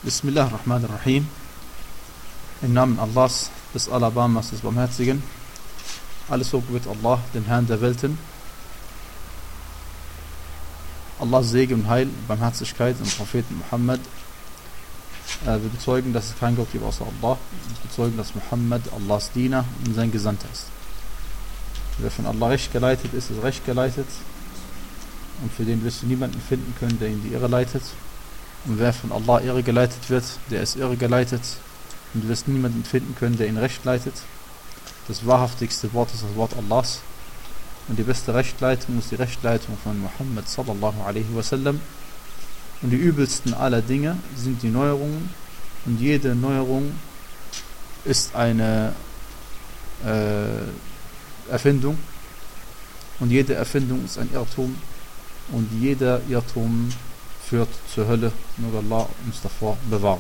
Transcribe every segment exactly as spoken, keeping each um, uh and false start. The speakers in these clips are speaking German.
Bismillah ar-Rahman ar-Rahim. Im Namen Allahs, des Alabamas, des Barmherzigen. Alles Lob gebührt Allah, dem Herrn der Welten. Allahs Segen und Heil, Barmherzigkeit und Propheten Muhammad. Äh, wir bezeugen, dass es kein Gott gibt außer Allah. Wir bezeugen, dass Muhammad Allahs Diener und sein Gesandter ist. Wer von Allah recht geleitet ist, ist recht geleitet. Und für den wirst du niemanden finden können, der ihn die Irre leitet. Und wer von Allah irre geleitet wird, der ist irre geleitet. Und du wirst niemanden finden können, der ihn recht leitet. Das wahrhaftigste Wort ist das Wort Allahs. Und die beste Rechtleitung ist die Rechtleitung von Muhammad sallallahu alaihi wasallam. Und die übelsten aller Dinge sind die Neuerungen. Und jede Neuerung ist eine äh, Erfindung. Und jede Erfindung ist ein Irrtum. Und jeder Irrtum führt zur Hölle. Nur Allah uns davor bewahrt.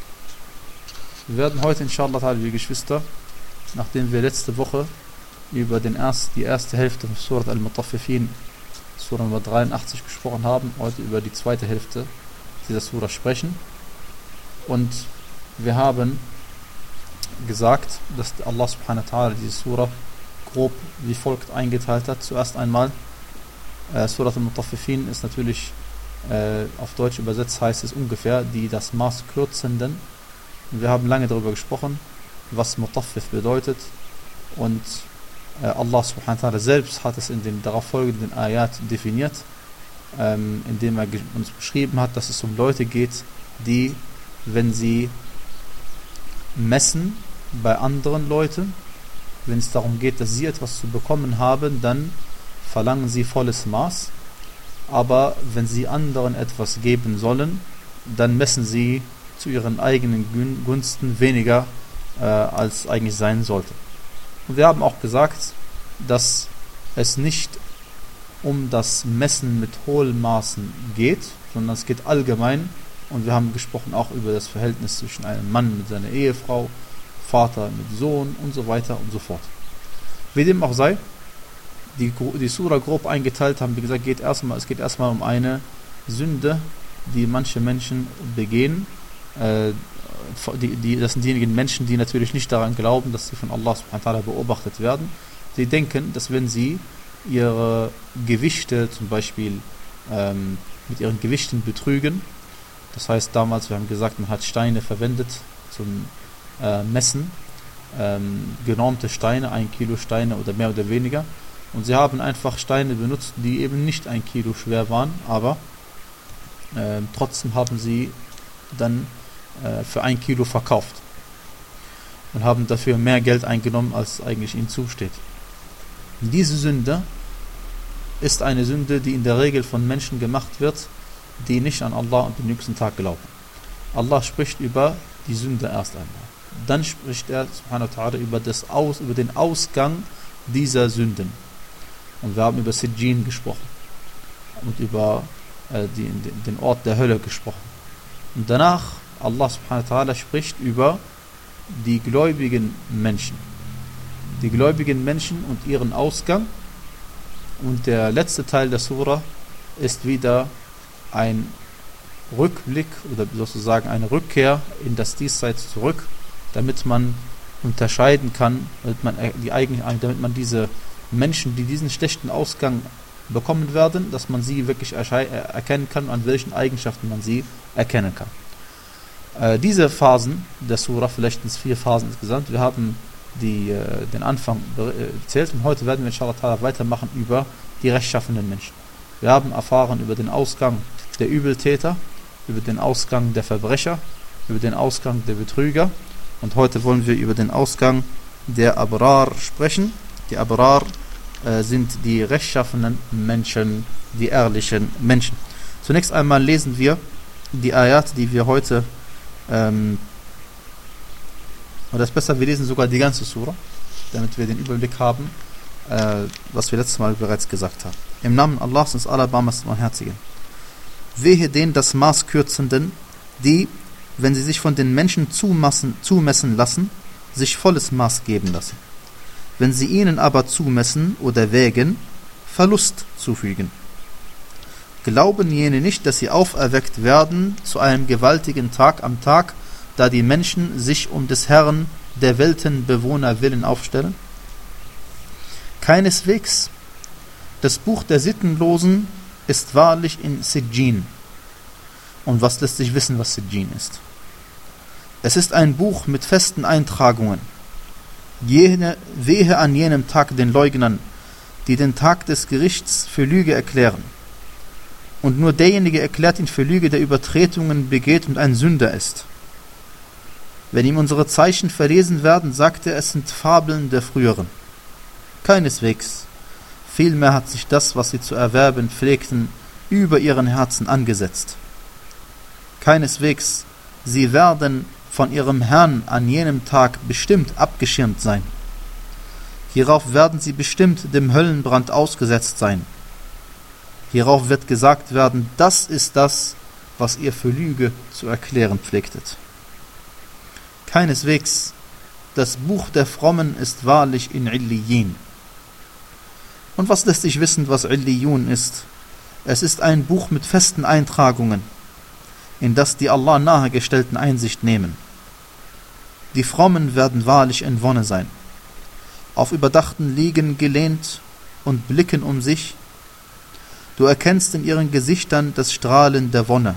Wir werden heute, inshallah, liebe Geschwister, nachdem wir letzte Woche über den erst, die erste Hälfte von Surat al-Mutaffifin, Surah Nummer dreiundachtzig, gesprochen haben, heute über die zweite Hälfte dieser Surah sprechen. Und wir haben gesagt, dass Allah subhanahu wa ta'ala diese Surah grob wie folgt eingeteilt hat. Zuerst einmal, äh, Surat al-Mutaffifin ist natürlich äh, auf Deutsch übersetzt, heißt es ungefähr die das Maß kürzenden. Wir haben lange darüber gesprochen, was Mutaffif bedeutet, und äh, Allah subhanahu wa ta'ala selbst hat es in den darauf folgenden Ayat definiert, ähm, indem er uns beschrieben hat, dass es um Leute geht, die, wenn sie messen bei anderen Leuten, wenn es darum geht, dass sie etwas zu bekommen haben, dann verlangen sie volles Maß, aber wenn sie anderen etwas geben sollen, dann messen sie zu ihren eigenen Gunsten weniger, äh, als eigentlich sein sollte. Und wir haben auch gesagt, dass es nicht um das Messen mit Hohlmaßen geht, sondern es geht allgemein, und wir haben gesprochen auch über das Verhältnis zwischen einem Mann mit seiner Ehefrau, Vater mit Sohn und so weiter und so fort. Wie dem auch sei, die, die Surah grob eingeteilt haben, wie gesagt, geht erstmal, es geht erstmal um eine Sünde, die manche Menschen begehen. Äh, die, die, das sind diejenigen Menschen, die natürlich nicht daran glauben, dass sie von Allah subhanahu wa ta'ala beobachtet werden. Sie denken, dass wenn sie ihre Gewichte zum Beispiel ähm, mit ihren Gewichten betrügen, das heißt damals, wir haben gesagt, man hat Steine verwendet zum äh, Messen, ähm, genormte Steine, ein Kilo Steine oder mehr oder weniger, und sie haben einfach Steine benutzt, die eben nicht ein Kilo schwer waren, aber äh, trotzdem haben sie dann äh, für ein Kilo verkauft und haben dafür mehr Geld eingenommen, als eigentlich ihnen zusteht. Diese Sünde ist eine Sünde, die in der Regel von Menschen gemacht wird, die nicht an Allah und den jüngsten Tag glauben. Allah spricht über die Sünde erst einmal. Dann spricht er subhanahu wa ta'ala über, das Aus, über den Ausgang dieser Sünden. Und wir haben über Sijjin gesprochen und über äh, die, den Ort der Hölle gesprochen. Und danach, Allah subhanahu wa ta'ala spricht über die gläubigen Menschen. Die gläubigen Menschen und ihren Ausgang. Und der letzte Teil der Surah ist wieder ein Rückblick oder sozusagen eine Rückkehr in das Diesseits zurück, damit man unterscheiden kann, damit man, die eigentlich, damit man diese Menschen, die diesen schlechten Ausgang bekommen werden, dass man sie wirklich erkennen kann, an welchen Eigenschaften man sie erkennen kann. Äh, diese Phasen der Surah, vielleicht sind es vier Phasen insgesamt, wir haben die, äh, den Anfang erzählt, und heute werden wir inshallah weitermachen über die rechtschaffenen Menschen. Wir haben erfahren über den Ausgang der Übeltäter, über den Ausgang der Verbrecher, über den Ausgang der Betrüger, und heute wollen wir über den Ausgang der Abrar sprechen. Die Abrar äh, sind die rechtschaffenen Menschen, die ehrlichen Menschen. Zunächst einmal lesen wir die Ayat, die wir heute ähm, oder das ist besser, wir lesen sogar die ganze Surah, damit wir den Überblick haben, äh, was wir letztes Mal bereits gesagt haben. Im Namen Allahs des Alabamas Barmherzigen. Wehe den das Maß kürzenden, die, wenn sie sich von den Menschen zumassen, zumessen lassen, sich volles Maß geben lassen. Wenn sie ihnen aber zumessen oder wägen, Verlust zufügen. glauben jene nicht, dass sie auferweckt werden zu einem gewaltigen Tag am Tag, da die Menschen sich um des Herrn der Weltenbewohner willen aufstellen? Keineswegs. Das Buch der Sittenlosen ist wahrlich in Sijjin. Und was lässt sich wissen, was Sijjin ist? Es ist ein Buch mit festen Eintragungen. Jene, wehe an jenem Tag den Leugnern, die den Tag des Gerichts für Lüge erklären. Und nur derjenige erklärt ihn für Lüge, der Übertretungen begeht und ein Sünder ist. Wenn ihm unsere Zeichen verlesen werden, sagt er, es sind Fabeln der Früheren. Keineswegs. Vielmehr hat sich das, was sie zu erwerben pflegten, über ihren Herzen angesetzt. Keineswegs. Sie werden von ihrem Herrn an jenem Tag bestimmt abgeschirmt sein. Hierauf werden sie bestimmt dem Höllenbrand ausgesetzt sein. Hierauf wird gesagt werden, das ist das, was ihr für Lüge zu erklären pflegtet. Keineswegs, das Buch der Frommen ist wahrlich in Illiyin. Und was lässt sich wissen, was Illiyun ist? Es ist ein Buch mit festen Eintragungen, in das die Allah nahegestellten Einsicht nehmen. Die Frommen werden wahrlich in Wonne sein, auf überdachten Liegen gelehnt und blicken um sich. Du erkennst in ihren Gesichtern das Strahlen der Wonne.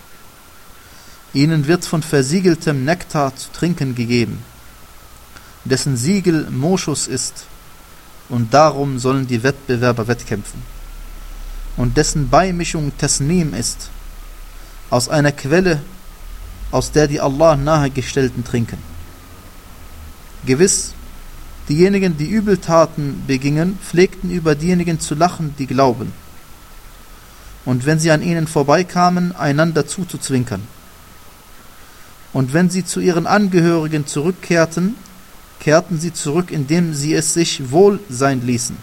Ihnen wird von versiegeltem Nektar zu trinken gegeben, dessen Siegel Moschus ist, und darum sollen die Wettbewerber wettkämpfen, und dessen Beimischung Tasnim ist, aus einer Quelle, aus der die Allah nahegestellten trinken. Gewiss, diejenigen, die Übeltaten begingen, pflegten über diejenigen zu lachen, die glauben, und wenn sie an ihnen vorbeikamen, einander zuzuzwinkern. Und wenn sie zu ihren Angehörigen zurückkehrten, kehrten sie zurück, indem sie es sich wohl sein ließen.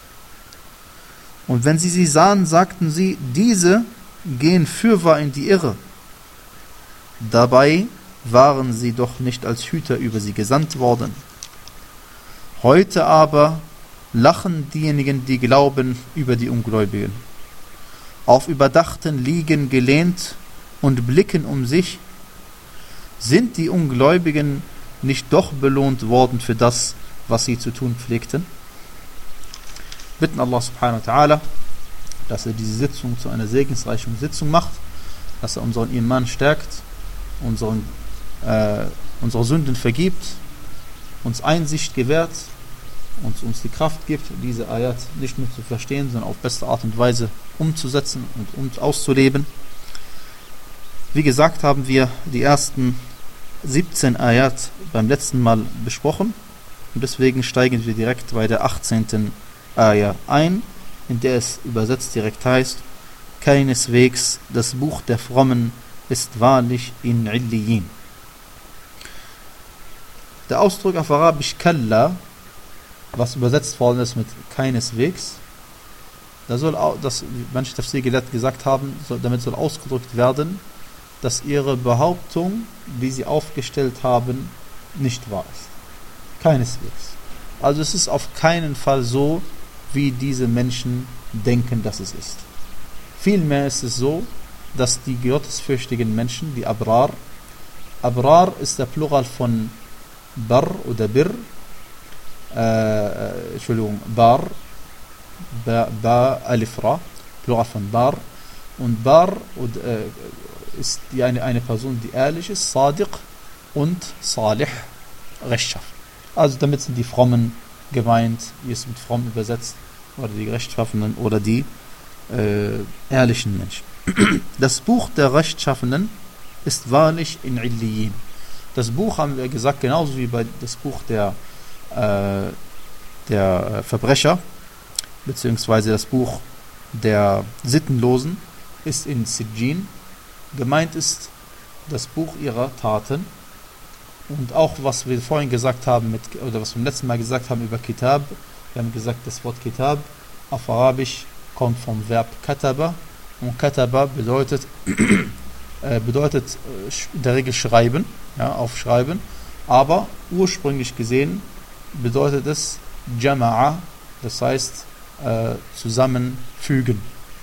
Und wenn sie sie sahen, sagten sie, diese gehen fürwahr in die Irre. Dabei waren sie doch nicht als Hüter über sie gesandt worden. Heute aber lachen diejenigen, die glauben, über die Ungläubigen. Auf überdachten Liegen gelehnt und blicken um sich. Sind die Ungläubigen nicht doch belohnt worden für das, was sie zu tun pflegten? Bitten Allah subhanahu wa ta'ala, dass er diese Sitzung zu einer segensreichen Sitzung macht, dass er unseren Iman stärkt, unseren, äh, unsere Sünden vergibt, uns Einsicht gewährt und uns die Kraft gibt, diese Ayat nicht nur zu verstehen, sondern auf beste Art und Weise umzusetzen und um, auszuleben. Wie gesagt, haben wir die ersten siebzehn Ayat beim letzten Mal besprochen und deswegen steigen wir direkt bei der achtzehnten Ayat ein, in der es übersetzt direkt heißt: Keineswegs, das Buch der Frommen ist wahrlich in Illiyin. Der Ausdruck auf Arabisch Kalla, was übersetzt worden ist mit keineswegs, da soll auch, das manche Tafsir-Gelehrte gesagt haben, soll, damit soll ausgedrückt werden, dass ihre Behauptung, die sie aufgestellt haben, nicht wahr ist. Keineswegs. Also es ist auf keinen Fall so, wie diese Menschen denken, dass es ist. Vielmehr ist es so, dass die gottesfürchtigen Menschen, die Abrar, Abrar ist der Plural von Bar oder Bir, äh, Entschuldigung, Bar, Ba, ba Alif Ra, Plural von Bar, und Bar und, äh, ist die eine, eine Person, die ehrlich ist, Sadiq, und Salih, rechtschaffen. Also damit sind die Frommen gemeint, wie es mit fromm übersetzt, oder die Rechtschaffenen oder die äh, ehrlichen Menschen. Das Buch der Rechtschaffenen ist wahrlich in Illiyin. Das Buch, haben wir gesagt, genauso wie bei das Buch der, äh, der Verbrecher, beziehungsweise das Buch der Sittenlosen, ist in Sijjin. Gemeint ist das Buch ihrer Taten. Und auch, was wir vorhin gesagt haben, mit, oder was wir beim letzten Mal gesagt haben über Kitab, wir haben gesagt, das Wort Kitab auf Arabisch kommt vom Verb Kataba, und Kataba bedeutet, äh, bedeutet äh, in der Regel schreiben, ja, aufschreiben, aber ursprünglich gesehen bedeutet es Jama'a, das heißt äh, zusammenfügen.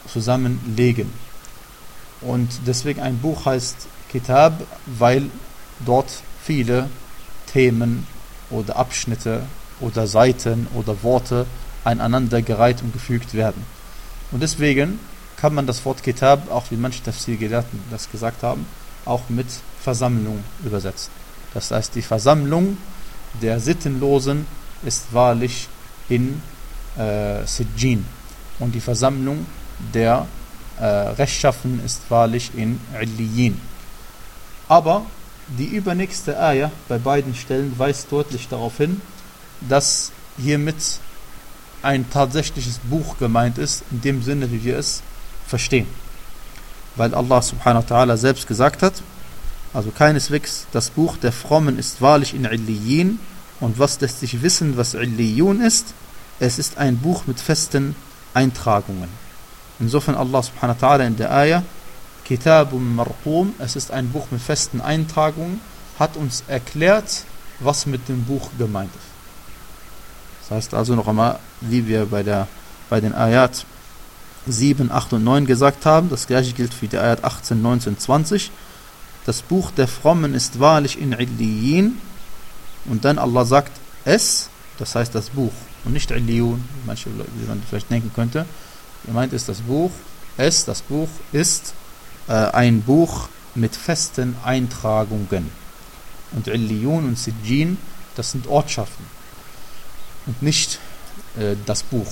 zusammenlegen. Und deswegen ein Buch heißt Kitab, weil dort viele Themen oder Abschnitte oder Seiten oder Worte aneinandergereiht und gefügt werden. Und deswegen kann man das Wort Kitab, auch wie manche Tafsir-Gelehrten das gesagt haben, auch mit Versammlung übersetzen. Das heißt, die Versammlung der Sittenlosen ist wahrlich in äh, Sijjin und die Versammlung der äh, Rechtschaffenen ist wahrlich in Illiyin. Aber die übernächste Ayah bei beiden Stellen weist deutlich darauf hin, dass hiermit ein tatsächliches Buch gemeint ist, in dem Sinne, wie wir es verstehen. Weil Allah subhanahu wa ta'ala selbst gesagt hat, also keineswegs, das Buch der Frommen ist wahrlich in Illiyin, und was lässt sich wissen, was Illiyun ist? Es ist ein Buch mit festen Eintragungen. Insofern Allah subhanahu wa ta'ala in der Ayah, Kitabun Marqum, es ist ein Buch mit festen Eintragungen, hat uns erklärt, was mit dem Buch gemeint ist. Das heißt also noch einmal, wie wir bei, der, bei den Ayat sieben, acht und neun gesagt haben, das gleiche gilt für die Ayat achtzehn, neunzehn, zwanzig. Das Buch der Frommen ist wahrlich in Illiyin, und dann Allah sagt es, das heißt das Buch, und nicht Illiyun, manche, wie man vielleicht denken könnte. Gemeint ist das Buch, es, das Buch ist äh, ein Buch mit festen Eintragungen. Und Illiyun und Sijjin, das sind Ortschaften und nicht äh, das Buch.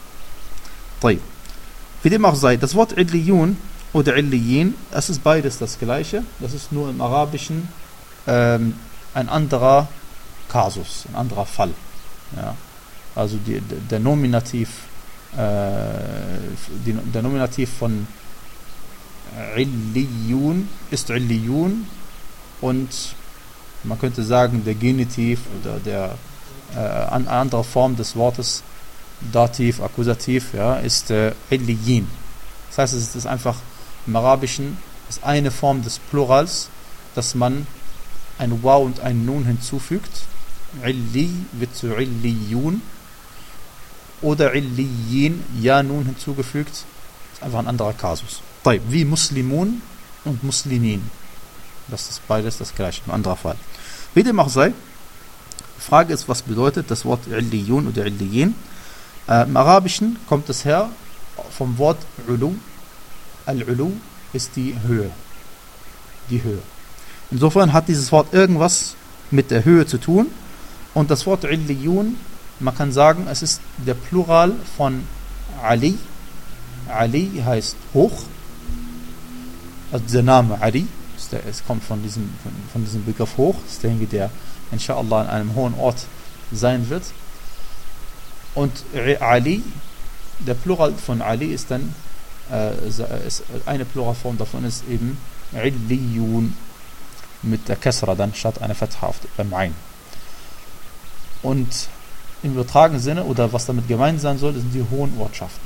Wie dem auch sei, das Wort Illiyun oder Illiyin, es ist beides das gleiche, das ist nur im Arabischen ähm, ein anderer Kasus, ein anderer Fall. Ja. Also die, der Nominativ äh, die, der Nominativ von Illiyun ist Illiyun, und man könnte sagen, der Genitiv oder der äh, eine andere Form des Wortes, Dativ, Akkusativ, ja, ist äh, Illiyin. Das heißt, es ist einfach im Arabischen ist eine Form des Plurals, dass man ein Waw und ein Nun hinzufügt. Illi wird zu Illiyun oder Illiyin, ja, Nun hinzugefügt. Ist einfach ein anderer Kasus. Wie Muslimun und Muslimin. Das ist beides das gleiche, ein anderer Fall. Wie dem auch sei, die Frage ist, was bedeutet das Wort Illiyun oder Illiyin? Äh, Im Arabischen kommt es her vom Wort Ulu. Al-Ulu ist die Höhe. Die Höhe. Insofern hat dieses Wort irgendwas mit der Höhe zu tun. Und das Wort Illiyun, man kann sagen, es ist der Plural von Ali. Ali heißt hoch. Also der Name Ali, der, es kommt von diesem, von, von diesem Begriff hoch. Das ist derjenige, der inshallah an einem hohen Ort sein wird. Und Ali, der Plural von Ali ist dann, äh, ist, eine Pluralform davon ist eben Illiyun mit der Kasra dann statt einer Fatha beim Ein. Und im übertragenen Sinne, oder was damit gemeint sein soll, sind die hohen Ortschaften.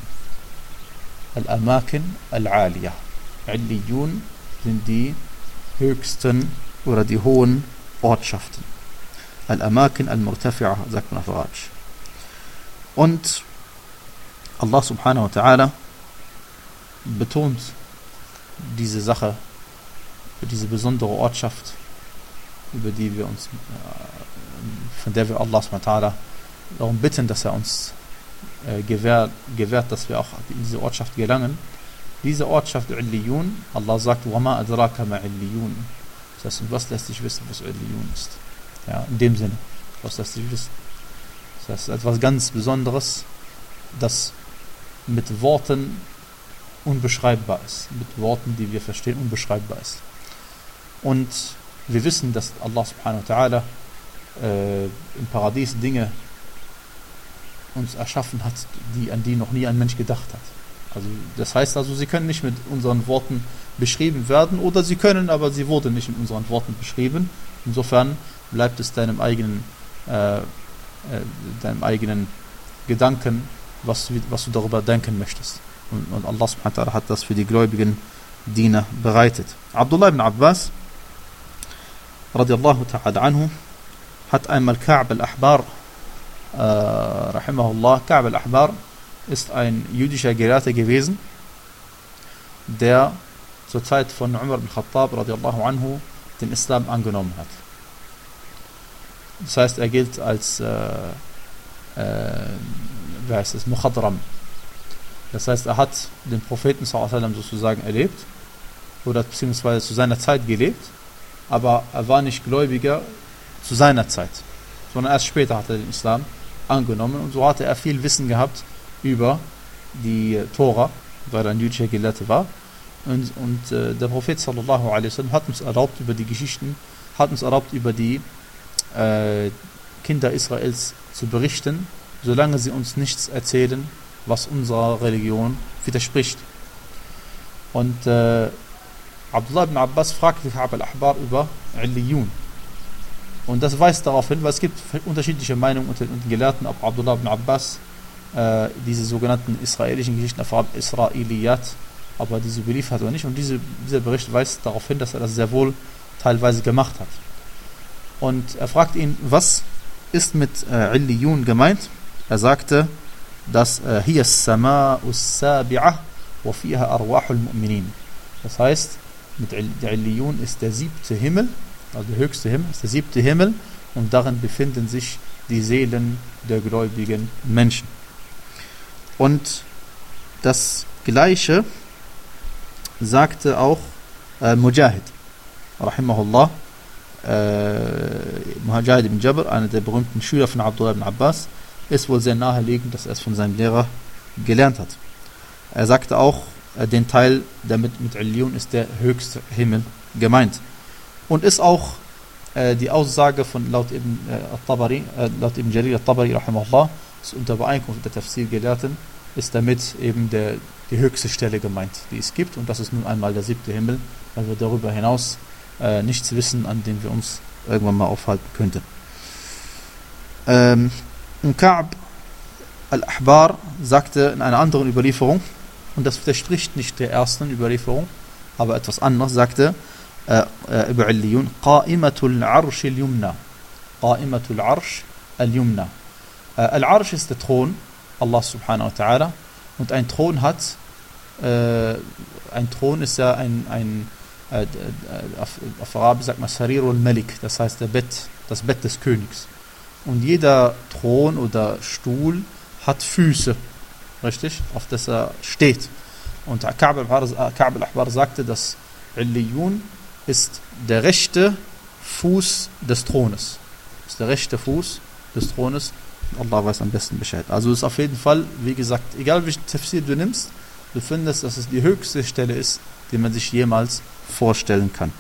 Al-Amakin al-Aliyah. Illiyun sind die höchsten oder die hohen Ortschaften. Al-Amakin al-Murtafi'ah, sagt man auf Arabisch. Und Allah subhanahu wa ta'ala betont diese Sache, diese besondere Ortschaft, über die wir uns, von der wir Allah subhanahu wa ta'ala darum bitten, dass er uns äh, gewährt, gewährt, dass wir auch in diese Ortschaft gelangen. Diese Ortschaft Illiyun, Allah sagt, وَمَا أَدْرَاكَ مَا Illiyun. Das heißt, was lässt sich wissen, was Illiyun ist? Ja, in dem Sinne, was lässt sich wissen? Das ist etwas ganz Besonderes, das mit Worten unbeschreibbar ist. Mit Worten, die wir verstehen, unbeschreibbar ist. Und wir wissen, dass Allah subhanahu wa ta'ala äh, im Paradies Dinge uns erschaffen hat, die, an die noch nie ein Mensch gedacht hat. Also das heißt also, sie können nicht mit unseren Worten beschrieben werden, oder sie können, aber sie wurden nicht mit unseren Worten beschrieben. Insofern bleibt es deinem eigenen äh, äh, deinem eigenen Gedanken, was, was du darüber denken möchtest. Und, und Allah subhanahu wa ta'ala hat das für die gläubigen Diener bereitet. Abdullah ibn Abbas radiallahu ta'ala anhu hat einmal Ka'b al-Ahbar äh, rahimahullah, Ka'b al-Ahbar ist ein jüdischer Gelehrter gewesen, der zur Zeit von Umar ibn Khattab radiallahu anhu den Islam angenommen hat. Das heißt, er gilt als äh, äh, wie heißt es, Mukhadram. Das heißt, er hat den Propheten sallallahu alaihi wasallam sozusagen erlebt oder beziehungsweise zu seiner Zeit gelebt, aber er war nicht Gläubiger zu seiner Zeit, sondern erst später hat er den Islam angenommen und so hatte er viel Wissen gehabt über die Tora, weil er ein jüdischer Gelehrter war. Und, und äh, der Prophet sallallahu alaihi wasallam hat uns erlaubt, über die Geschichten, hat uns erlaubt, über die äh, Kinder Israels zu berichten, solange sie uns nichts erzählen, was unserer Religion widerspricht. Und äh, Abdullah ibn Abbas fragte Ka'b al-Ahbar über Illiyun. Und das weist darauf hin, weil es gibt unterschiedliche Meinungen unter den Gelehrten, ob Abdullah ibn Abbas äh, diese sogenannten israelischen Geschichten auf Arabisch Israiliyat, aber diese beliefert oder nicht. Und diese, dieser Bericht weist darauf hin, dass er das sehr wohl teilweise gemacht hat. Und er fragt ihn, was ist mit äh, Illiyun gemeint? Er sagte, dass hier as-Sama'u as-Sabi'ah wa fiha arwahul mu'minin. Das heißt, mit der Illiyun ist der siebte Himmel, also der höchste Himmel, ist der siebte Himmel und darin befinden sich die Seelen der gläubigen Menschen. Und das Gleiche sagte auch äh, Mujahid, rahimahullah, äh, Mujahid ibn Jabr, einer der berühmten Schüler von Abdullah ibn Abbas, ist wohl sehr naheliegend, dass er es von seinem Lehrer gelernt hat. Er sagte auch, äh, den Teil, der mit, mit Illiyun ist der höchste Himmel gemeint. Und ist auch äh, die Aussage von laut Ibn äh, al-Tabari, äh, laut Ibn Jarir al-Tabari, rahimahullah, ist unter Übereinkunft der Tafsir-Gelehrten, ist damit eben der, die höchste Stelle gemeint, die es gibt. Und das ist nun einmal der siebte Himmel, weil wir darüber hinaus äh, nichts wissen, an dem wir uns irgendwann mal aufhalten könnten. Ähm, und Ka'b al-Ahbar sagte in einer anderen Überlieferung, und das widerspricht nicht der ersten Überlieferung, aber etwas anderes, sagte äh, äh, über Illiyun, Qa'imatul Arsh al-Yumna. Qa'imatul Arsh al-Yumna. Äh, Al-Arsh ist der Thron, Allah subhanahu wa ta'ala, und ein Thron hat, äh, ein Thron ist ja ein, ein äh, auf, auf Arabisch sagt man Sarirul Malik, das heißt der Bett, das Bett des Königs. Und jeder Thron oder Stuhl hat Füße, richtig, auf das er steht. Und Ka'b al-Ahbar sagte, dass Illiyun ist der rechte Fuß des Thrones. Ist der rechte Fuß des Thrones. Allah weiß am besten Bescheid. Also ist auf jeden Fall, wie gesagt, egal welchen Tafsir du nimmst, du findest, dass es die höchste Stelle ist, die man sich jemals vorstellen kann.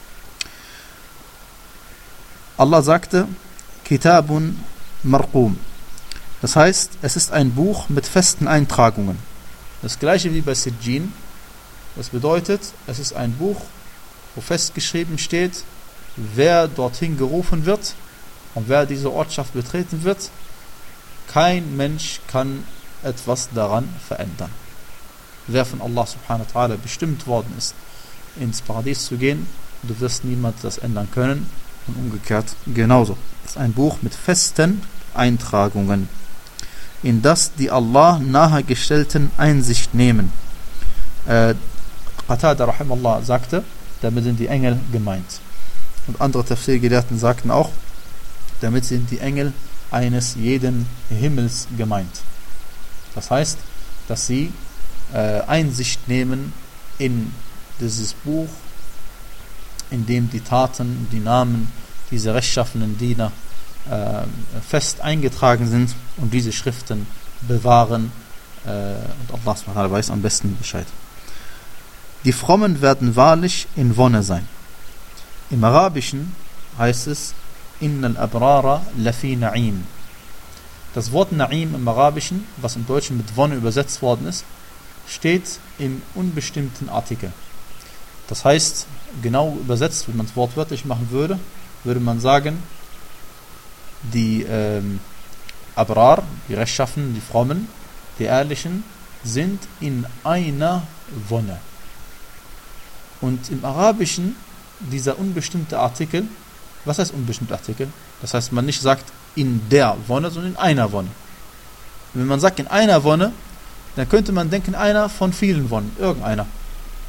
Allah sagte, Kitabun Marqum. Das heißt, es ist ein Buch mit festen Eintragungen. Das gleiche wie bei Sijjin. Das bedeutet, es ist ein Buch, wo festgeschrieben steht, wer dorthin gerufen wird und wer diese Ortschaft betreten wird. Kein Mensch kann etwas daran verändern. Wer von Allah subhanahu wa ta'ala bestimmt worden ist, ins Paradies zu gehen, du wirst niemand das ändern können und umgekehrt genauso. Es ist ein Buch mit festen Eintragungen, in das die Allah nahegestellten Einsicht nehmen. Äh, Qatada rahimallah sagte, damit sind die Engel gemeint. Und andere Tafsir-Gelehrten sagten auch, damit sind die Engel eines jeden Himmels gemeint. Das heißt, dass sie äh, Einsicht nehmen in dieses Buch, in dem die Taten, die Namen dieser rechtschaffenen Diener äh, fest eingetragen sind und diese Schriften bewahren. Äh, und Allah subhanahu wa ta'ala weiß am besten Bescheid. Die Frommen werden wahrlich in Wonne sein. Im Arabischen heißt es Innal Abrara lafi Na'im. Das Wort Na'im im Arabischen, was im Deutschen mit Wonne übersetzt worden ist, steht im unbestimmten Artikel. Das heißt, genau übersetzt, wenn man es wortwörtlich machen würde, würde man sagen, die ähm, Abrar, die Rechtschaffenen, die Frommen, die Ehrlichen, sind in einer Wonne. Und im Arabischen, dieser unbestimmte Artikel, was heißt unbestimmter Artikel? Das heißt, man nicht sagt in der Wonne, sondern in einer Wonne. Wenn man sagt in einer Wonne, dann könnte man denken, einer von vielen Wonnen, irgendeiner.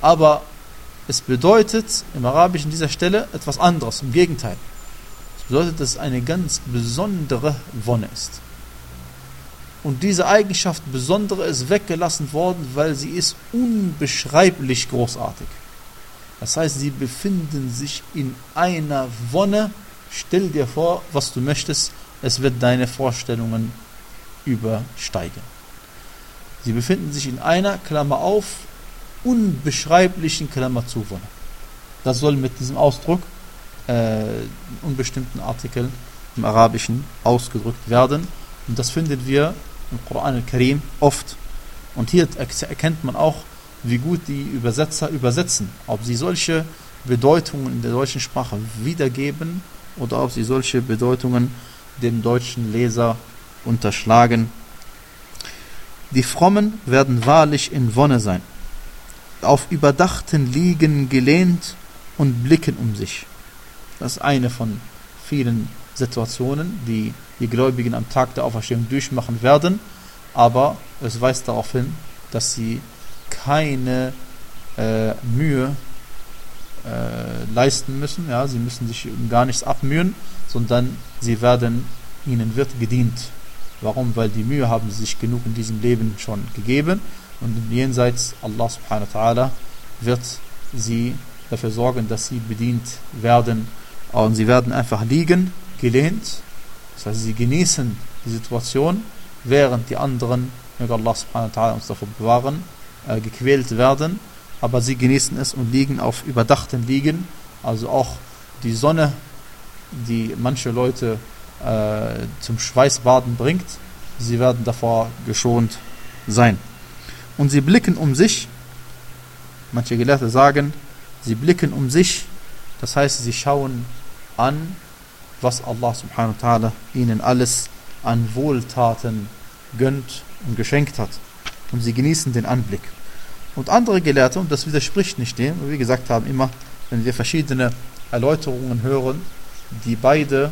Aber es bedeutet im Arabischen dieser Stelle etwas anderes, im Gegenteil. Es bedeutet, dass es eine ganz besondere Wonne ist. Und diese Eigenschaft besondere ist weggelassen worden, weil sie ist unbeschreiblich großartig. Das heißt, sie befinden sich in einer Wonne. Stell dir vor, was du möchtest, es wird deine Vorstellungen übersteigen. Sie befinden sich in einer, Klammer auf, unbeschreiblichen, Klammer zu, Wonne. Das soll mit diesem Ausdruck äh, in unbestimmten Artikeln im Arabischen ausgedrückt werden. Und das finden wir im Koran al-Karim oft. Und hier erkennt man auch, wie gut die Übersetzer übersetzen. Ob sie solche Bedeutungen in der deutschen Sprache wiedergeben oder ob sie solche Bedeutungen dem deutschen Leser unterschlagen. Die Frommen werden wahrlich in Wonne sein, auf überdachten Liegen gelehnt und blicken um sich. Das ist eine von vielen Situationen, die die Gläubigen am Tag der Auferstehung durchmachen werden, aber es weist darauf hin, dass sie keine äh, Mühe äh, leisten müssen, ja, sie müssen sich gar nichts abmühen, sondern sie werden, ihnen wird gedient. Warum? Weil die Mühe haben sie sich genug in diesem Leben schon gegeben und im Jenseits Allah subhanahu wa ta'ala wird sie dafür sorgen, dass sie bedient werden und sie werden einfach liegen, gelehnt, das heißt sie genießen die Situation, während die anderen, möge Allah subhanahu wa ta'ala uns davor bewahren, äh, gequält werden, aber sie genießen es und liegen auf überdachten Liegen, also auch die Sonne, die manche Leute äh, zum Schweißbaden bringt, sie werden davor geschont sein. Und sie blicken um sich, manche Gelehrte sagen, sie blicken um sich, das heißt, sie schauen an, was Allah subhanahu wa ta'ala ihnen alles an Wohltaten gönnt und geschenkt hat. Und sie genießen den Anblick. Und andere Gelehrte, und das widerspricht nicht dem, wie wir gesagt haben, immer, wenn wir verschiedene Erläuterungen hören, die beide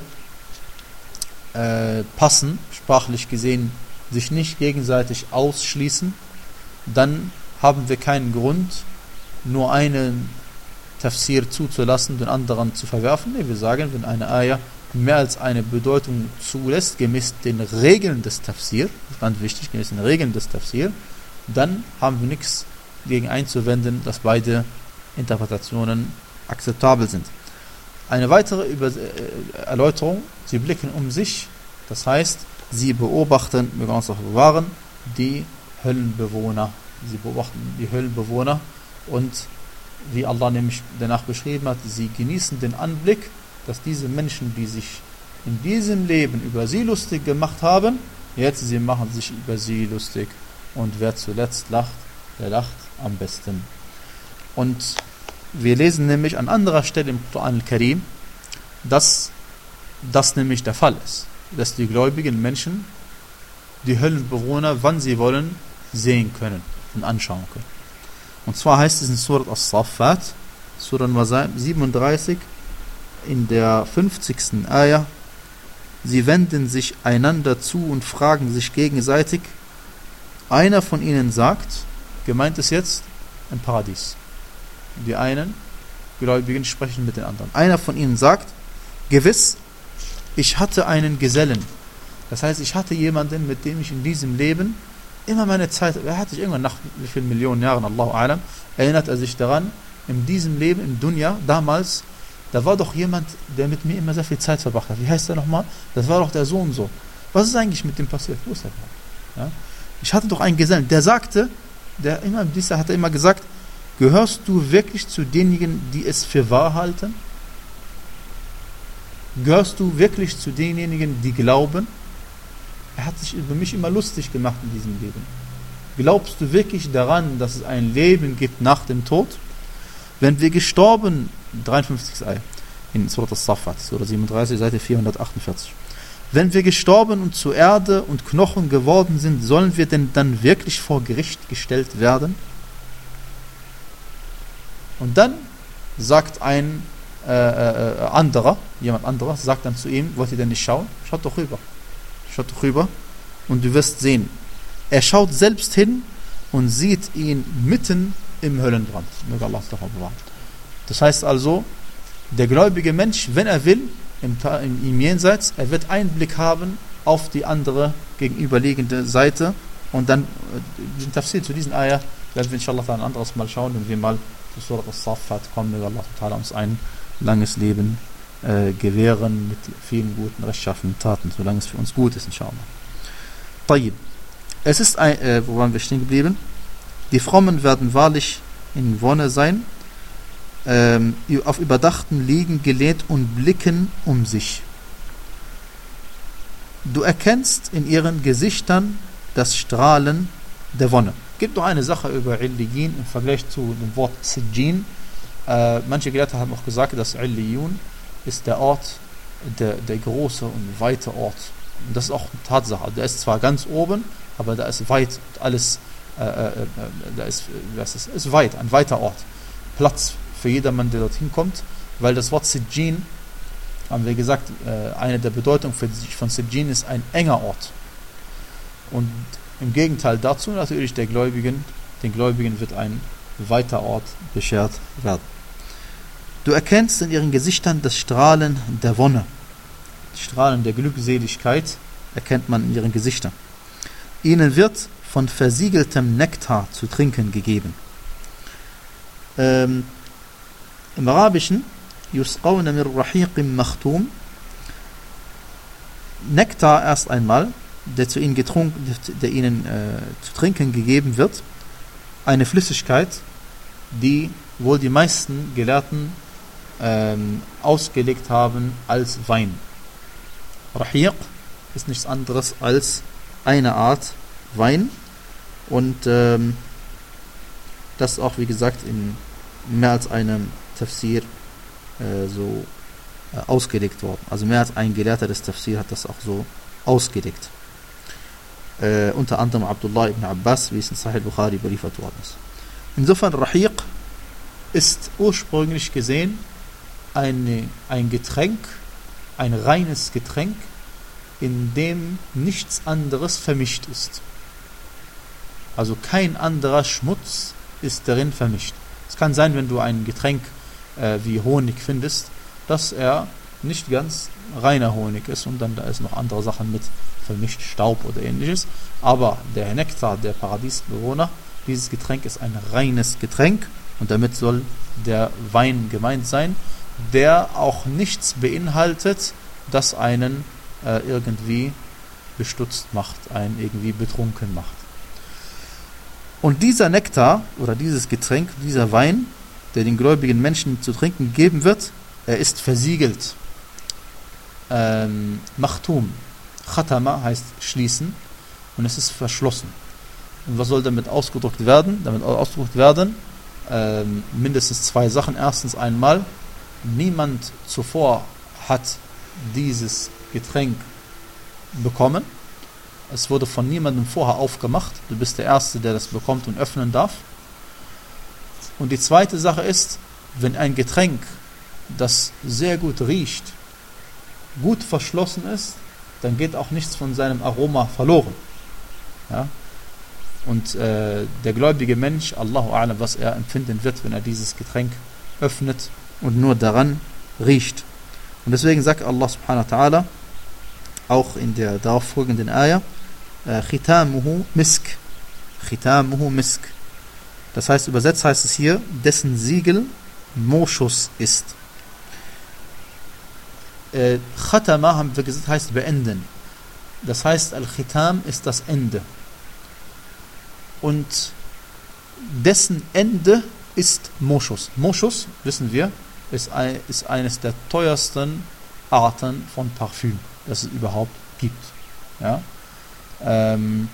äh, passen, sprachlich gesehen, sich nicht gegenseitig ausschließen, dann haben wir keinen Grund, nur einen Tafsir zuzulassen, den anderen zu verwerfen. Nee, wir sagen, wenn eine Ayah mehr als eine Bedeutung zulässt, gemäß den Regeln des Tafsir, das ist ganz wichtig, gemäß den Regeln des Tafsir, dann haben wir nichts gegen einzuwenden, dass beide Interpretationen akzeptabel sind. Eine weitere Über- äh, Erläuterung, sie blicken um sich, das heißt, sie beobachten, wir können uns auch bewahren, die Höllenbewohner. Sie beobachten die Höllenbewohner und wie Allah nämlich danach beschrieben hat, sie genießen den Anblick, dass diese Menschen, die sich in diesem Leben über sie lustig gemacht haben, jetzt sie machen sich über sie lustig und wer zuletzt lacht, der lacht am besten. Und wir lesen nämlich an anderer Stelle im Koran al-Karim, dass das nämlich der Fall ist, dass die gläubigen Menschen die Höllenbewohner, wann sie wollen, sehen können und anschauen können. Und zwar heißt es in Surat As-Saffat, Surah siebenunddreißig, in der fünfzigsten Ayah, sie wenden sich einander zu und fragen sich gegenseitig, einer von ihnen sagt, gemeint ist jetzt ein Paradies. Die einen Gläubigen sprechen mit den anderen. Einer von ihnen sagt, gewiss, ich hatte einen Gesellen. Das heißt, ich hatte jemanden, mit dem ich in diesem Leben immer meine Zeit, er hatte ich irgendwann nach wie vielen Millionen Jahren, Allahu A'lam, erinnert er sich daran, in diesem Leben, im Dunya, damals, da war doch jemand, der mit mir immer sehr viel Zeit verbracht hat. Wie heißt der nochmal? Das war doch der so und so. Was ist eigentlich mit dem passiert? Wo ist er? Ja? Ich hatte doch einen Gesellen, der sagte, der immer, dieser hat er immer gesagt, gehörst du wirklich zu denjenigen, die es für wahr halten? Gehörst du wirklich zu denjenigen, die glauben? Er hat sich über mich immer lustig gemacht in diesem Leben. Glaubst du wirklich daran, dass es ein Leben gibt nach dem Tod? Wenn wir gestorben, dreiundfünfzigste Ayah in Surat As-Saffat, Surah siebenunddreißig, Seite vierhundertachtundvierzig. Wenn wir gestorben und zu Erde und Knochen geworden sind, sollen wir denn dann wirklich vor Gericht gestellt werden? Und dann sagt ein äh, äh, anderer, jemand anderer, sagt dann zu ihm, wollt ihr denn nicht schauen? Schaut doch rüber. Schaut doch rüber und du wirst sehen. Er schaut selbst hin und sieht ihn mitten im Höllenbrand. Möge Allah davon bewahren. Das heißt also, der gläubige Mensch, wenn er will, im, im, im Jenseits, er wird Einblick haben auf die andere gegenüberliegende Seite. Und dann, den Tafsir zu diesen Ayah, werden wir inshallah ein anderes Mal schauen, wenn wir mal zu Surat As-Saffat kommen, möge Allah uns ein langes Leben äh, gewähren mit vielen guten, rechtschaffenen Taten, solange es für uns gut ist, inshallah. Tayyib. Es ist ein, äh, wo waren wir stehen geblieben? Die Frommen werden wahrlich in Wonne sein, ähm, auf überdachten Liegen gelehnt und blicken um sich. Du erkennst in ihren Gesichtern das Strahlen der Wonne. Es gibt noch eine Sache über Illiyin im Vergleich zu dem Wort Sijjin. Äh, manche Gelehrte haben auch gesagt, dass Illiyun ist der Ort, der, der große und weite Ort. Und das ist auch eine Tatsache. Der ist zwar ganz oben, aber da ist weit alles, äh, äh, da ist, was ist, ist weit, ein weiter Ort. Platz für jedermann, der dorthin kommt, weil das Wort Sijjin, haben wir gesagt, äh, eine der Bedeutungen von Sijjin ist ein enger Ort. Und im Gegenteil dazu natürlich der Gläubigen, den Gläubigen wird ein weiter Ort beschert werden. Du erkennst in ihren Gesichtern das Strahlen der Wonne. Die Strahlen der Glückseligkeit erkennt man in ihren Gesichtern. Ihnen wird von versiegeltem Nektar zu trinken gegeben. Ähm, Im Arabischen yusqawna mir rahiqim makhtum. Nektar erst einmal, der zu ihnen getrunken, der ihnen äh, zu trinken gegeben wird, eine Flüssigkeit, die wohl die meisten Gelehrten ähm, ausgelegt haben als Wein. Rahiq ist nichts anderes als eine Art Wein und ähm, das ist auch, wie gesagt, in mehr als einem Tafsir äh, so äh, ausgelegt worden. Also mehr als ein Gelehrter des Tafsir hat das auch so ausgelegt. Äh, unter anderem Abdullah ibn Abbas, wie es in Sahih Bukhari überliefert worden ist. Insofern, Rahiq ist ursprünglich gesehen eine, ein Getränk, ein reines Getränk, in dem nichts anderes vermischt ist. Also kein anderer Schmutz ist darin vermischt. Es kann sein, wenn du ein Getränk äh, wie Honig findest, dass er nicht ganz reiner Honig ist und dann da ist noch andere Sachen mit vermischt, Staub oder ähnliches. Aber der Nektar der Paradiesbewohner, dieses Getränk ist ein reines Getränk und damit soll der Wein gemeint sein, der auch nichts beinhaltet, das einen äh, irgendwie bestutzt macht, einen irgendwie betrunken macht. Und dieser Nektar oder dieses Getränk, dieser Wein, der den gläubigen Menschen zu trinken gegeben wird, er ist versiegelt. Ähm, Makhtum. Khatama heißt schließen und es ist verschlossen. Und was soll damit ausgedrückt werden? Damit ausgedrückt werden ähm, mindestens zwei Sachen. Erstens einmal, niemand zuvor hat dieses Getränk bekommen. Es wurde von niemandem vorher aufgemacht. Du bist der Erste, der das bekommt und öffnen darf. Und die zweite Sache ist, wenn ein Getränk, das sehr gut riecht, gut verschlossen ist, dann geht auch nichts von seinem Aroma verloren. Ja? Und äh, der gläubige Mensch, Allahu A'lam, was er empfinden wird, wenn er dieses Getränk öffnet und nur daran riecht. Und deswegen sagt Allah subhanahu wa ta'ala, auch in der darauf folgenden Ayah, Khitamuhu misk. Khitamuhu misk. Das heißt, übersetzt heißt es hier, dessen Siegel Moschus ist. Äh, Khatama, haben wir gesagt, heißt beenden. Das heißt, Al-Khitam ist das Ende. Und dessen Ende ist Moschus. Moschus, wissen wir, ist, ein, ist eines der teuersten Arten von Parfüm, das es überhaupt gibt. Ja? Ähm,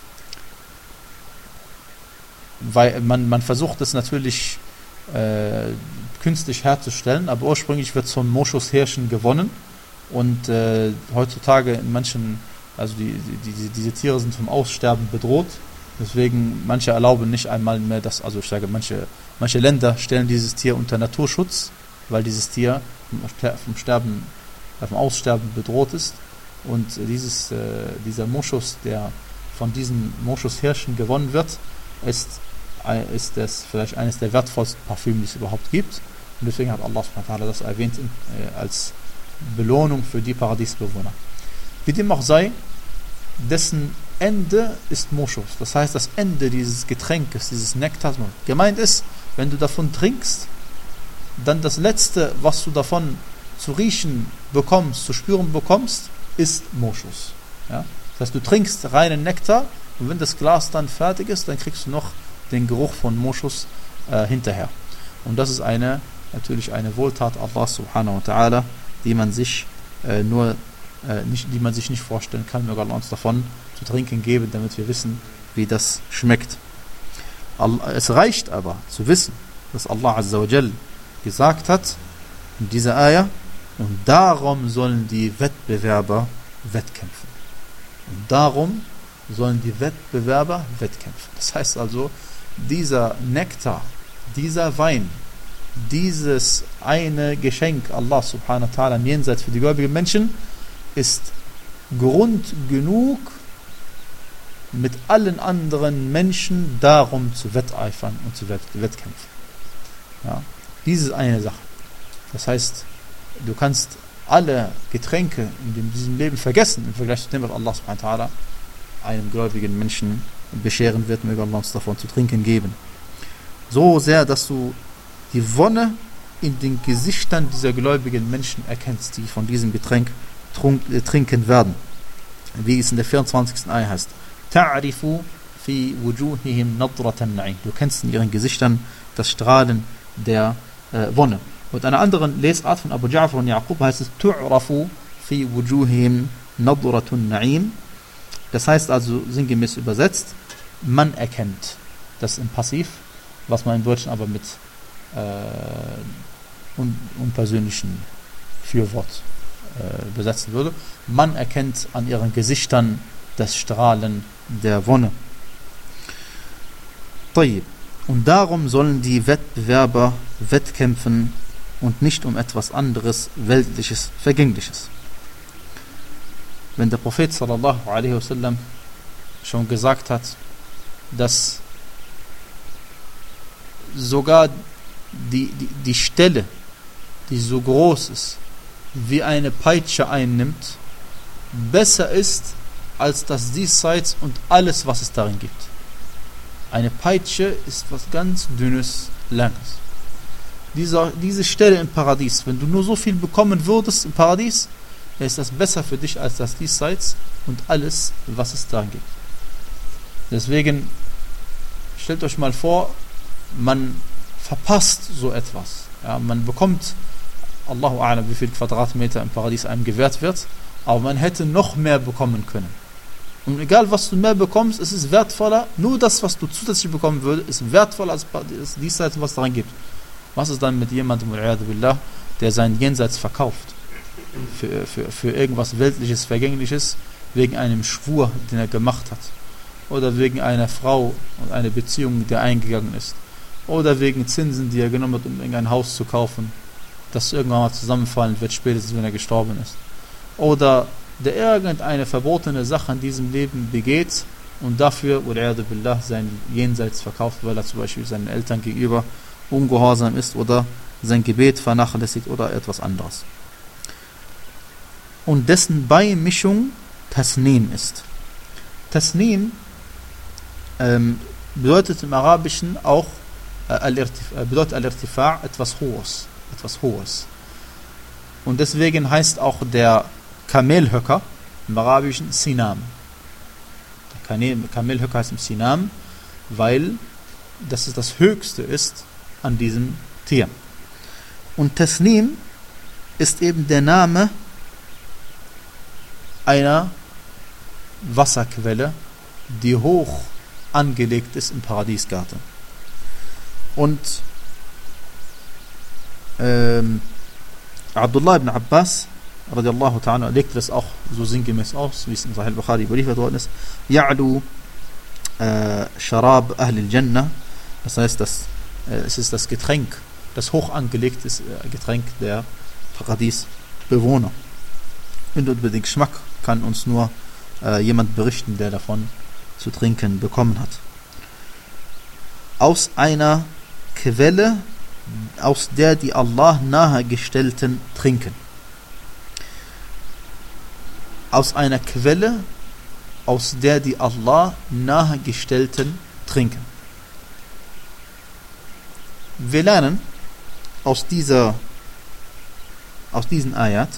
weil man, man versucht es natürlich äh, künstlich herzustellen, aber ursprünglich wird so ein Moschushirschen gewonnen und äh, heutzutage in manchen, also die, die, die, diese Tiere sind vom Aussterben bedroht, deswegen manche erlauben nicht einmal mehr das, also ich sage, manche, manche Länder stellen dieses Tier unter Naturschutz, weil dieses Tier vom Sterben, vom Aussterben bedroht ist und dieses, äh, dieser Moschus, der von diesen Moschushirschen gewonnen wird, ist ist das vielleicht eines der wertvollsten Parfüme, die es überhaupt gibt. Und deswegen hat Allah subhanahu wa ta'ala das erwähnt in, äh, als Belohnung für die Paradiesbewohner. Wie dem auch sei, dessen Ende ist Moschus. Das heißt, das Ende dieses Getränkes, dieses Nektars. Gemeint ist, wenn du davon trinkst, dann das Letzte, was du davon zu riechen bekommst, zu spüren bekommst, ist Moschus. Ja? Das heißt, du trinkst reinen Nektar und wenn das Glas dann fertig ist, dann kriegst du noch den Geruch von Moschus äh, hinterher. Und das ist eine, natürlich eine Wohltat Allah subhanahu wa ta'ala, die man sich äh, nur äh, nicht, die man sich nicht vorstellen kann. Möge Allah uns davon zu trinken geben, damit wir wissen, wie das schmeckt. Es reicht aber zu wissen, dass Allah azza wa jal gesagt hat in dieser Ayah, und darum sollen die Wettbewerber wettkämpfen. Und darum sollen die Wettbewerber wettkämpfen. Das heißt also, dieser Nektar, dieser Wein, dieses eine Geschenk Allah subhanahu wa ta'ala im Jenseits für die gläubigen Menschen ist Grund genug, mit allen anderen Menschen darum zu wetteifern und zu wett- wettkämpfen. Ja, diese ist eine Sache. Das heißt, du kannst alle Getränke in diesem Leben vergessen im Vergleich zu dem, was Allah subhanahu wa ta'ala einem gläubigen Menschen bescheren wird, möge Allah uns davon zu trinken geben. So sehr, dass du die Wonne in den Gesichtern dieser gläubigen Menschen erkennst, die von diesem Getränk trunk, äh, trinken werden. Wie es in der vierundzwanzigsten Ayah heißt. Ta'rifu fi wujuhihim nadratan na'im. Du kennst in ihren Gesichtern das Strahlen der äh, Wonne. Und einer anderen Lesart von Abu Ja'far und Yaqub heißt es Tu'rafu fi wujuhihim nadratun na'im. Das heißt also sinngemäß übersetzt, man erkennt. Das im Passiv, was man im Deutschen aber mit äh, un, unpersönlichen Fürwort äh, besetzen würde. Man erkennt an ihren Gesichtern das Strahlen der Wonne. Und darum sollen die Wettbewerber wettkämpfen und nicht um etwas anderes, Weltliches, Vergängliches. Wenn der Prophet sallallahu alaihi wasallam schon gesagt hat, dass sogar die, die, die Stelle, die so groß ist, wie eine Peitsche einnimmt, besser ist als das Diesseits und alles, was es darin gibt. Eine Peitsche ist was ganz Dünnes, Langes. Diese, diese Stelle im Paradies, wenn du nur so viel bekommen würdest im Paradies, ist das besser für dich als das Diesseits und alles, was es darin gibt. Deswegen stellt euch mal vor, man verpasst so etwas. Ja, man bekommt, Allahu a'lam, wie viel Quadratmeter im Paradies einem gewährt wird, aber man hätte noch mehr bekommen können. Und egal, was du mehr bekommst, es ist wertvoller, nur das, was du zusätzlich bekommen würdest, ist wertvoller als das Diesseits, was darin gibt. Was ist dann mit jemandem, der sein Jenseits verkauft? Für, für, für irgendwas Weltliches, Vergängliches, wegen einem Schwur, den er gemacht hat. Oder wegen einer Frau und einer Beziehung, die er eingegangen ist. Oder wegen Zinsen, die er genommen hat, um irgendein Haus zu kaufen, das irgendwann mal zusammenfallen wird, spätestens wenn er gestorben ist. Oder der irgendeine verbotene Sache in diesem Leben begeht und dafür, oder billah, sein Jenseits verkauft, weil er zum Beispiel seinen Eltern gegenüber ungehorsam ist oder sein Gebet vernachlässigt oder etwas anderes. Und dessen Beimischung Tasnim ist. Tasnim ähm, bedeutet im Arabischen auch äh, al-Irtif- äh, bedeutet Al-Irtifa' etwas Hohes, etwas Hohes. Und deswegen heißt auch der Kamelhöcker im Arabischen Sinam. Der Kamelhöcker heißt im Sinam, weil das ist das Höchste ist an diesem Tier. Und Tasnim ist eben der Name einer Wasserquelle, die hoch angelegt ist im Paradiesgarten. Und ähm, Abdullah ibn Abbas radiallahu ta'ala legt das auch so sinngemäß aus, wie es in Sahih Bukhari überliefert worden ist. Ya'lu äh, Sharab Ahl al-Jannah, das heißt, dass, äh, es ist das Getränk, das hoch angelegt ist, äh, Getränk der Paradiesbewohner. Und über den Geschmack kann uns nur äh, jemand berichten, der davon zu trinken bekommen hat. aus einer Quelle, aus der die Allah nahegestellten trinken. Aus einer Quelle, aus der die Allah nahegestellten trinken. Wir lernen aus dieser, aus diesen Ayat,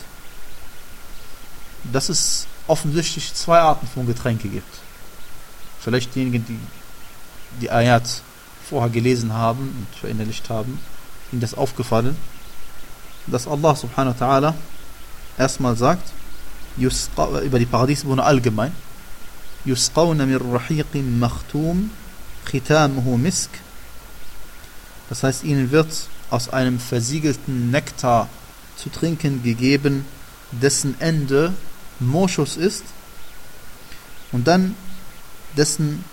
dass es offensichtlich zwei Arten von Getränke gibt. Vielleicht diejenigen, die die Ayat vorher gelesen haben und verinnerlicht haben, ihnen das aufgefallen, dass Allah subhanahu wa ta'ala erstmal sagt, über die Paradiesbewohner allgemein, yusqawna min rahiqin makhtum khitamuhu misk. Das heißt, ihnen wird aus einem versiegelten Nektar zu trinken gegeben, dessen Ende Moschus ist und dann dessen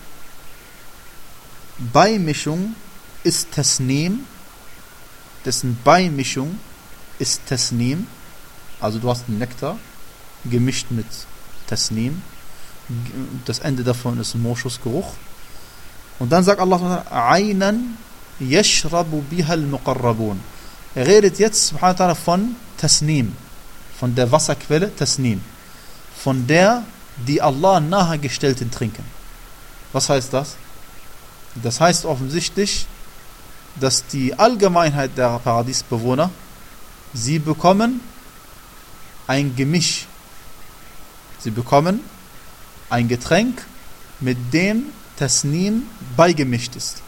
Beimischung ist Tasnim, dessen Beimischung ist Tasnim, also du hast einen Nektar gemischt mit Tasnim, das Ende davon ist Moschusgeruch. Und dann sagt Allah Aynan yashrabu biha al-muqarrabun. Er redet jetzt subhanahu wa ta'ala von Tasnim, von der Wasserquelle Tasnim, von der die Allah nahegestellten trinken. Was heißt das? Das heißt offensichtlich, dass die Allgemeinheit der Paradiesbewohner, sie bekommen ein Gemisch. Sie bekommen ein Getränk, mit dem Tasnim beigemischt ist.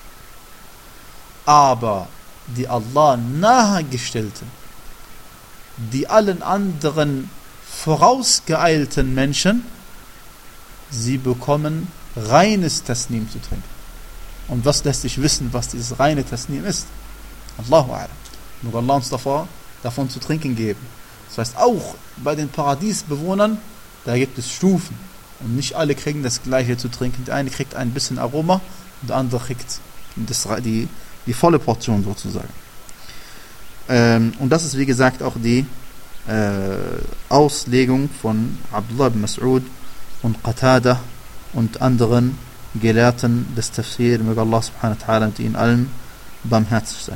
Aber die Allah nahegestellten, die allen anderen vorausgeeilten Menschen, sie bekommen reines Tasnim zu trinken. Und was lässt sich wissen, was dieses reine Tasnim ist? Allahu a'lam. Nur Allah uns davor, davon zu trinken geben. Das heißt, auch bei den Paradiesbewohnern, da gibt es Stufen. Und nicht alle kriegen das Gleiche zu trinken. Der eine kriegt ein bisschen Aroma und der andere kriegt das, die, die volle Portion sozusagen. Ähm, und das ist, wie gesagt, auch die äh, Auslegung von Abdullah ibn Mas'ud und Qatada und anderen Gelehrten des Tafsir, möge Allah subhanahu wa ta'ala mit ihnen allen barmherzig sein.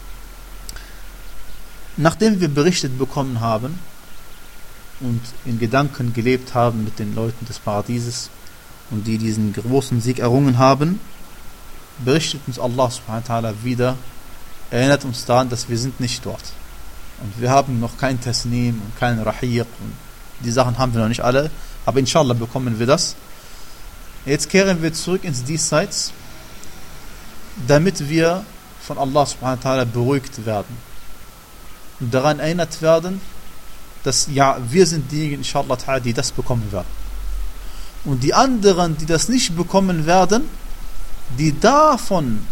Nachdem wir berichtet bekommen haben und in Gedanken gelebt haben mit den Leuten des Paradieses und die diesen großen Sieg errungen haben, berichtet uns Allah subhanahu wa ta'ala wieder, erinnert uns daran, dass wir sind nicht dort. Und wir haben noch kein Tasnim und kein Rahiq und die Sachen haben wir noch nicht alle, aber inshallah bekommen wir das. Jetzt kehren wir zurück ins Diesseits, damit wir von Allah subhanahu wa ta'ala beruhigt werden und daran erinnert werden, dass ja, wir sind diejenigen, inshallah ta'ala, die das bekommen werden. Und die anderen, die das nicht bekommen werden, die davon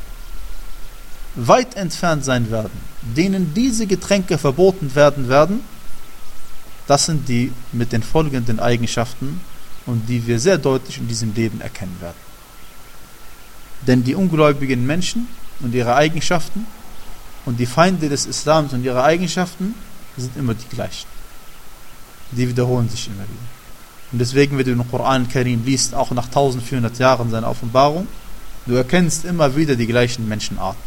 weit entfernt sein werden, denen diese Getränke verboten werden werden, das sind die mit den folgenden Eigenschaften und die wir sehr deutlich in diesem Leben erkennen werden. Denn die ungläubigen Menschen und ihre Eigenschaften und die Feinde des Islams und ihre Eigenschaften sind immer die gleichen. Die wiederholen sich immer wieder. Und deswegen, wenn du den Koran Karim liest, auch nach eintausendvierhundert Jahren seiner Offenbarung, du erkennst immer wieder die gleichen Menschenarten.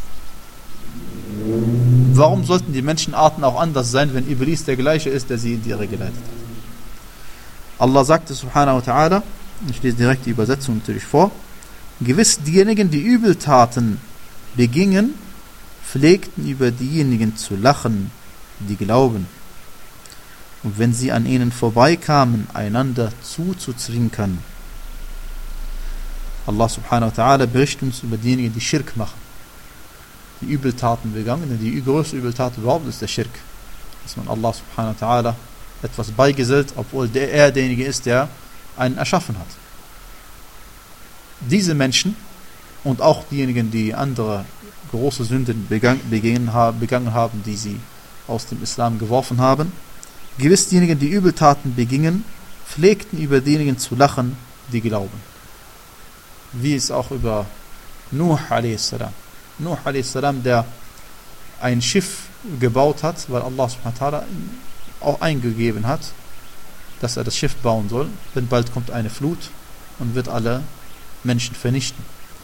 Warum sollten die Menschenarten auch anders sein, wenn Iblis der gleiche ist, der sie in die Irre geleitet hat? Allah sagte subhanahu wa ta'ala, ich lese direkt die Übersetzung natürlich vor, gewiss diejenigen, die Übeltaten begingen, pflegten über diejenigen zu lachen, die glauben. Und wenn sie an ihnen vorbeikamen, einander zuzuzwinkern. Allah subhanahu wa ta'ala berichtet uns über diejenigen, die Schirk machen, die Übeltaten begangen, denn die größte Übeltat überhaupt ist der Schirk. Dass man Allah subhanahu wa ta'ala etwas beigesellt, obwohl der, er derjenige ist, der einen erschaffen hat. Diese Menschen und auch diejenigen, die andere große Sünden begangen, begangen, begangen haben, die sie aus dem Islam geworfen haben, gewiss diejenigen, die Übeltaten begingen, pflegten über diejenigen zu lachen, die glauben. Wie es auch über Nuh a s. Nuh a s., der ein Schiff gebaut hat, weil Allah subhanahu wa ta'ala auch eingegeben hat, dass er das Schiff bauen soll, denn bald kommt eine Flut und wird alle Menschen vernichten.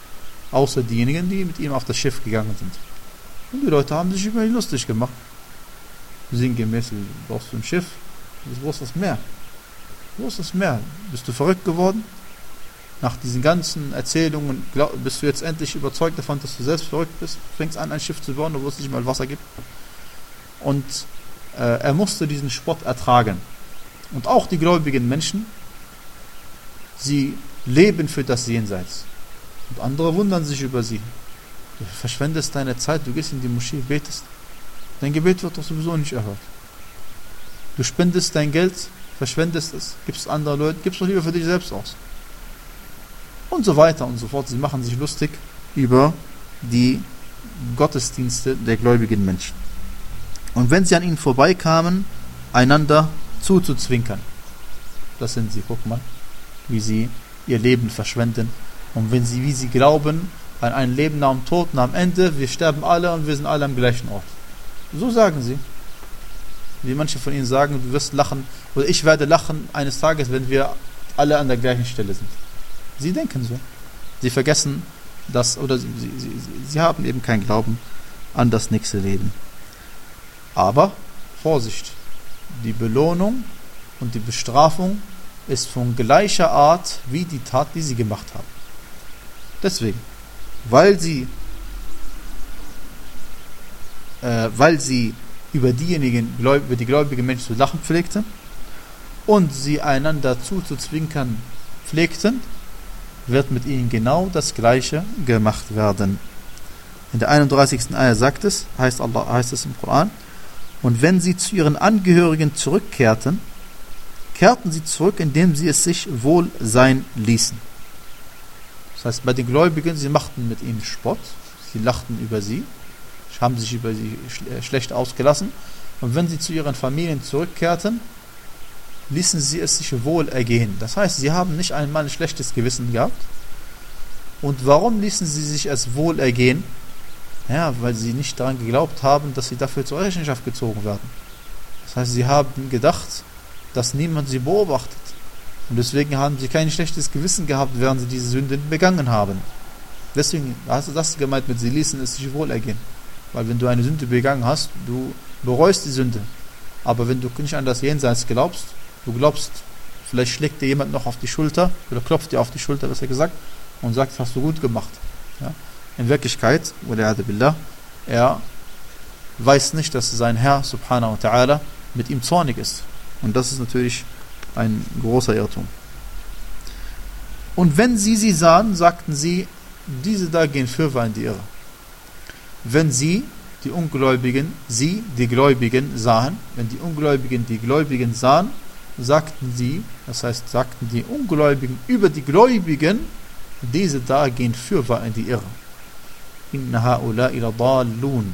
außer diejenigen, die mit ihm auf das Schiff gegangen sind. Und die Leute haben sich über ihn lustig gemacht. Sinngemäß, du brauchst ein Schiff, du brauchst das Meer. Du brauchst das Meer. Bist du verrückt geworden? Nach diesen ganzen Erzählungen glaub, bist du jetzt endlich überzeugt davon, dass du selbst verrückt bist? Du fängst an, ein Schiff zu bauen, wo es nicht mal Wasser gibt. Und äh, er musste diesen Spott ertragen. Und auch die gläubigen Menschen, sie leben für das Jenseits. Und andere wundern sich über sie. Du verschwendest deine Zeit, du gehst in die Moschee, betest. Dein Gebet wird doch sowieso nicht erhört. Du spendest dein Geld, verschwendest es, gibst andere Leute, gibst doch lieber für dich selbst aus. Und so weiter und so fort. Sie machen sich lustig über die Gottesdienste der gläubigen Menschen. Und wenn sie an ihnen vorbeikamen, einander zuzuzwinkern. Das sind sie, guck mal, wie sie ihr Leben verschwenden. Und wenn sie, wie sie glauben, an ein Leben nach dem Tod, nach dem Ende, wir sterben alle und wir sind alle am gleichen Ort. So sagen sie. Wie manche von ihnen sagen, du wirst lachen, oder ich werde lachen eines Tages, wenn wir alle an der gleichen Stelle sind. Sie denken so. Sie vergessen das, oder sie, sie, sie, sie haben eben keinen Glauben an das nächste Leben. Aber, Vorsicht, die Belohnung und die Bestrafung ist von gleicher Art wie die Tat, die sie gemacht haben. Deswegen, weil sie, äh, weil sie über diejenigen, über die gläubigen Menschen zu lachen pflegten und sie einander zuzuzwinkern pflegten, wird mit ihnen genau das Gleiche gemacht werden. In der einunddreißigsten Ayah sagt es, heißt, Allah, heißt es im Koran, und wenn sie zu ihren Angehörigen zurückkehrten, kehrten sie zurück, indem sie es sich wohl sein ließen. Das heißt, bei den Gläubigen, sie machten mit ihnen Spott, sie lachten über sie, haben sich über sie schlecht ausgelassen, und wenn sie zu ihren Familien zurückkehrten, ließen sie es sich wohl ergehen. Das heißt, sie haben nicht einmal ein schlechtes Gewissen gehabt. Und warum ließen sie sich es wohl ergehen? Ja, weil sie nicht daran geglaubt haben, dass sie dafür zur Rechenschaft gezogen werden. Das heißt, sie haben gedacht, dass niemand sie beobachtet. Und deswegen haben sie kein schlechtes Gewissen gehabt, während sie diese Sünden begangen haben. Deswegen hast du das gemeint mit, sie ließen es sich wohl ergehen. Weil wenn du eine Sünde begangen hast, du bereust die Sünde. Aber wenn du nicht an das Jenseits glaubst, du glaubst, vielleicht schlägt dir jemand noch auf die Schulter, oder klopft dir auf die Schulter, besser gesagt, und sagt, hast du gut gemacht. Ja? In Wirklichkeit, er weiß nicht, dass sein Herr, subhanahu wa ta'ala, mit ihm zornig ist. Und das ist natürlich ein großer Irrtum. Und wenn sie sie sahen, sagten sie, diese da gehen fürwahr in die Irre. Wenn sie, die Ungläubigen, sie, die Gläubigen, sahen, wenn die Ungläubigen die Gläubigen sahen, sagten sie, das heißt, sagten die Ungläubigen über die Gläubigen, diese da gehen fürwahr in die Irre. Inna ha'ula'i la dallun.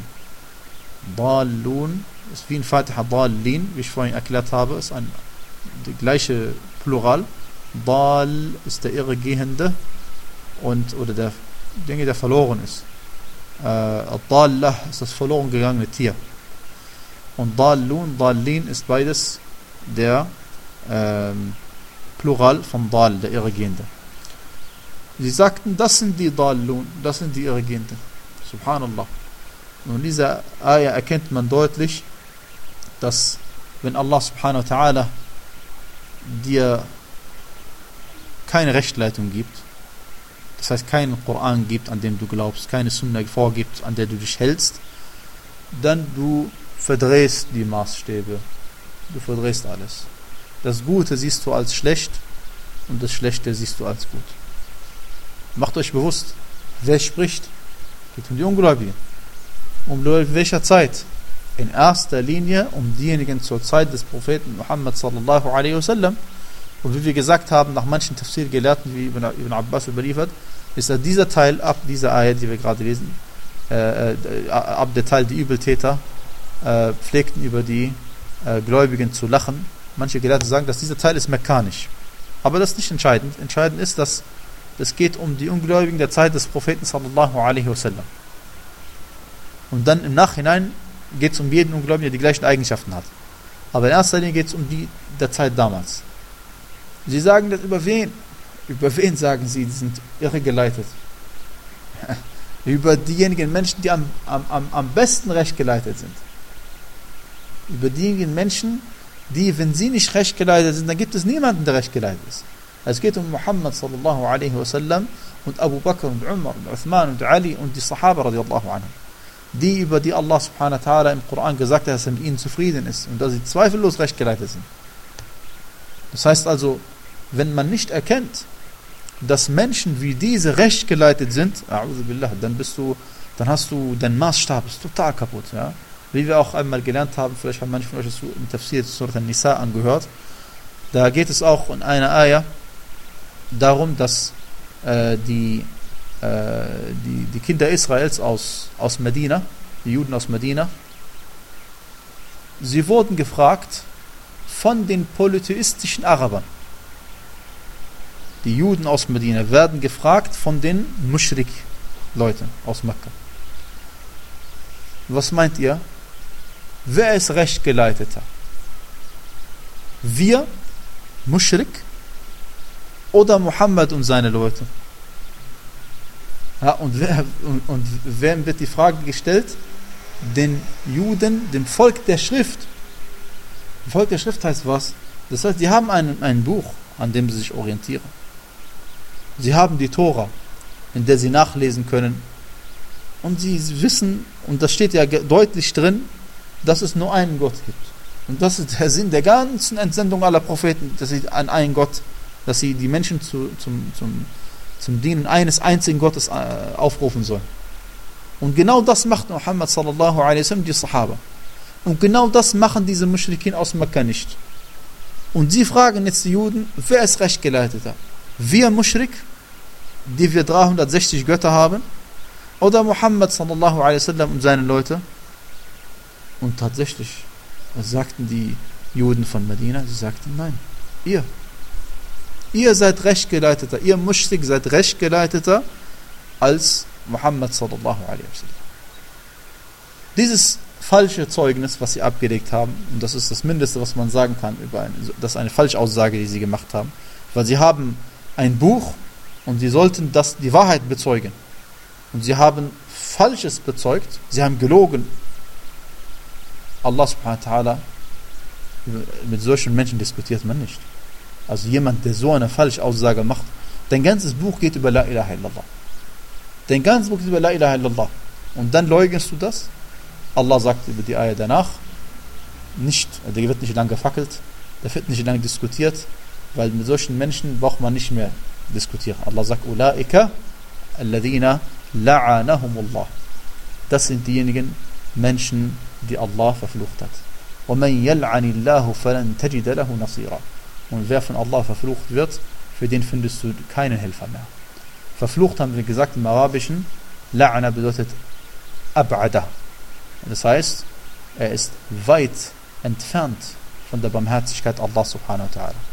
Dallun ist wie in Fatiha Dallin, wie ich vorhin erklärt habe, ist ein die gleiche Plural. Dal ist der Irregehende und oder der Dinge, der verloren ist. Ad-Dallah ist das verloren gegangene Tier. Und Dallun, Dallin ist beides der ähm, Plural von Dal, der Irregehende. Sie sagten, das sind die Dallun, das sind die Irregehenden. Subhanallah. Und in dieser Ayah erkennt man deutlich, dass wenn Allah subhanahu wa ta'ala dir keine Rechtleitung gibt, das heißt keinen Koran gibt, an dem du glaubst, keine Sunna vorgibt, an der du dich hältst, dann du verdrehst die Maßstäbe, du verdrehst alles. Das Gute siehst du als schlecht und das Schlechte siehst du als gut. Macht euch bewusst, wer spricht, geht um die Ungläubigen. Um welcher Zeit? In erster Linie um diejenigen zur Zeit des Propheten Muhammad sallallahu alaihi wasallam. Und wie wir gesagt haben, nach manchen Tafsir-Gelehrten, wie Ibn, Ibn Abbas überliefert, ist da dieser Teil ab dieser Ayat, die wir gerade lesen, äh, äh, ab der Teil, die Übeltäter äh, pflegten über die äh, Gläubigen zu lachen. Manche Gelehrte sagen, dass dieser Teil ist mekanisch. Aber das ist nicht entscheidend. Entscheidend ist, dass es geht um die Ungläubigen der Zeit des Propheten sallallahu alaihi wasallam. Und dann im Nachhinein geht es um jeden Ungläubigen, der die gleichen Eigenschaften hat. Aber in erster Linie geht es um die der Zeit damals. Sie sagen das über wen? Über wen sagen sie, die sind irregeleitet? Über diejenigen Menschen, die am, am, am besten recht geleitet sind. Über diejenigen Menschen, die, wenn sie nicht recht geleitet sind, dann gibt es niemanden, der recht geleitet ist. Es geht um Muhammad sallallahu alaihi wasallam und Abu Bakr und Umar und Uthman und Ali und die Sahaba radiallahu anhum. Die, über die Allah subhanahu wa ta'ala im Koran gesagt hat, dass er mit ihnen zufrieden ist und dass sie zweifellos recht geleitet sind. Das heißt also, wenn man nicht erkennt, dass Menschen wie diese recht geleitet sind, a'udhu billah, dann bist du, dann hast du, dein Maßstab ist total kaputt. Ja? Wie wir auch einmal gelernt haben, vielleicht haben manche von euch das im Tafsir Surat an-Nisa angehört, da geht es auch in einer Ayah darum, dass äh, die, äh, die, die Kinder Israels aus, aus Medina, die Juden aus Medina, sie wurden gefragt von den polytheistischen Arabern. Die Juden aus Medina werden gefragt von den Mushrik-Leuten aus Mekka. Was meint ihr? Wer ist Rechtgeleiteter? Wir, Mushrik, oder Muhammad und seine Leute? Ja, und, wer, und, und wem wird die Frage gestellt? Den Juden, dem Volk der Schrift. Volk der Schrift heißt was? Das heißt, die haben ein, ein Buch, an dem sie sich orientieren. Sie haben die Tora, in der sie nachlesen können. Und sie wissen, und das steht ja deutlich drin, dass es nur einen Gott gibt. Und das ist der Sinn der ganzen Entsendung aller Propheten, dass sie an einen Gott, dass sie die Menschen zu, zum, zum, zum Dienen eines einzigen Gottes äh, aufrufen sollen. Und genau das macht Muhammad sallallahu alaihi wasallam, die Sahaba. Und genau das machen diese Muschrikin aus Mekka nicht. Und sie fragen jetzt die Juden, wer ist Rechtgeleiteter? Wir Muschrik, die wir dreihundertsechzig Götter haben, oder Muhammad sallallahu alaihi wasallam und seine Leute? Und tatsächlich, was sagten die Juden von Medina? Sie sagten, nein, ihr. Ihr seid Rechtgeleiteter, ihr Muschrik seid Rechtgeleiteter als Muhammad sallallahu alaihi wasallam. Dieses falsche Zeugnis, was sie abgelegt haben, und das ist das Mindeste, was man sagen kann, über eine, das ist eine Falschaussage, die sie gemacht haben, weil sie haben ein Buch und sie sollten das, die Wahrheit bezeugen. Und sie haben Falsches bezeugt, sie haben gelogen. Allah subhanahu wa ta'ala, mit solchen Menschen diskutiert man nicht. Also jemand, der so eine Falschaussage macht, dein ganzes Buch geht über La ilaha illallah. Dein ganzes Buch geht über La ilaha illallah. Und dann leugnest du das? Allah sagt über die Ayah danach, nicht, der wird nicht lange gefackelt, der wird nicht lange diskutiert, weil mit solchen Menschen braucht man nicht mehr diskutieren. Allah sagt, Ulaika alladhina la'anahumullah. Das sind diejenigen Menschen, die Allah verflucht hat. وَمَنْ يَلْعَنِ اللَّهُ فَلَنْ تَجِدَ لَهُ نَصِيرًا. Und wer von Allah verflucht wird, für den findest du keinen Helfer mehr. Verflucht haben wir gesagt im Arabischen, La'ana bedeutet Ab'ada. Das heißt, er ist weit entfernt von der Barmherzigkeit Allah subhanahu wa ta'ala.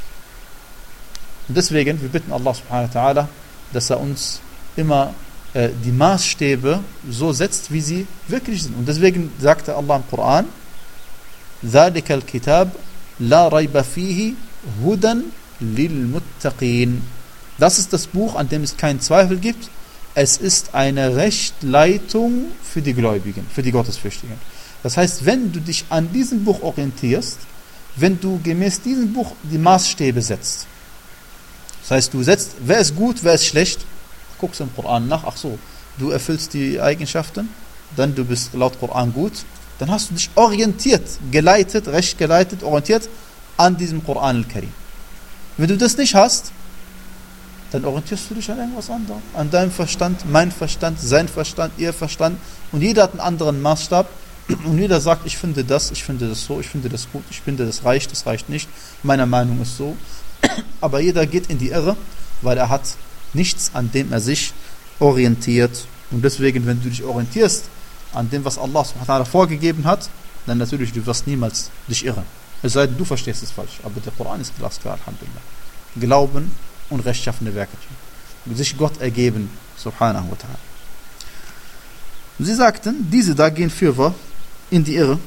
Und deswegen, wir bitten Allah subhanahu wa ta'ala, dass er uns immer äh, die Maßstäbe so setzt, wie sie wirklich sind. Und deswegen sagte Allah im Koran, ذَلِكَ الْكِتَابِ لَا رَيْبَ فِيهِ هُدًى لِلْمُتَّقِينَ. Das ist das Buch, an dem es keinen Zweifel gibt. Es ist eine Rechtleitung für die Gläubigen, für die Gottesfürchtigen. Das heißt, wenn du dich an diesem Buch orientierst, wenn du gemäß diesem Buch die Maßstäbe setzt, das heißt, du setzt, wer ist gut, wer ist schlecht, guckst im Koran nach, ach so, du erfüllst die Eigenschaften, dann du bist laut Koran gut, dann hast du dich orientiert, geleitet, recht geleitet, orientiert an diesem Koran al-Karim. Wenn du das nicht hast, dann orientierst du dich an irgendwas anderes. An deinem Verstand, mein Verstand, sein Verstand, ihr Verstand. Und jeder hat einen anderen Maßstab. Und jeder sagt, ich finde das, ich finde das so, ich finde das gut, ich finde das reicht, das reicht nicht. Meine Meinung ist so. Aber jeder geht in die Irre, weil er hat nichts, an dem er sich orientiert. Und deswegen, wenn du dich orientierst an dem, was Allah subhanahu wa ta'ala vorgegeben hat, dann natürlich, du wirst niemals dich irren. Es sei denn, du verstehst es falsch. Aber der Koran ist glasklar, alhamdulillah. Glauben und rechtschaffene Werke tun. Sich Gott ergeben, subhanahu wa ta'ala. Sie sagten, diese da gehen Führer in die Irre.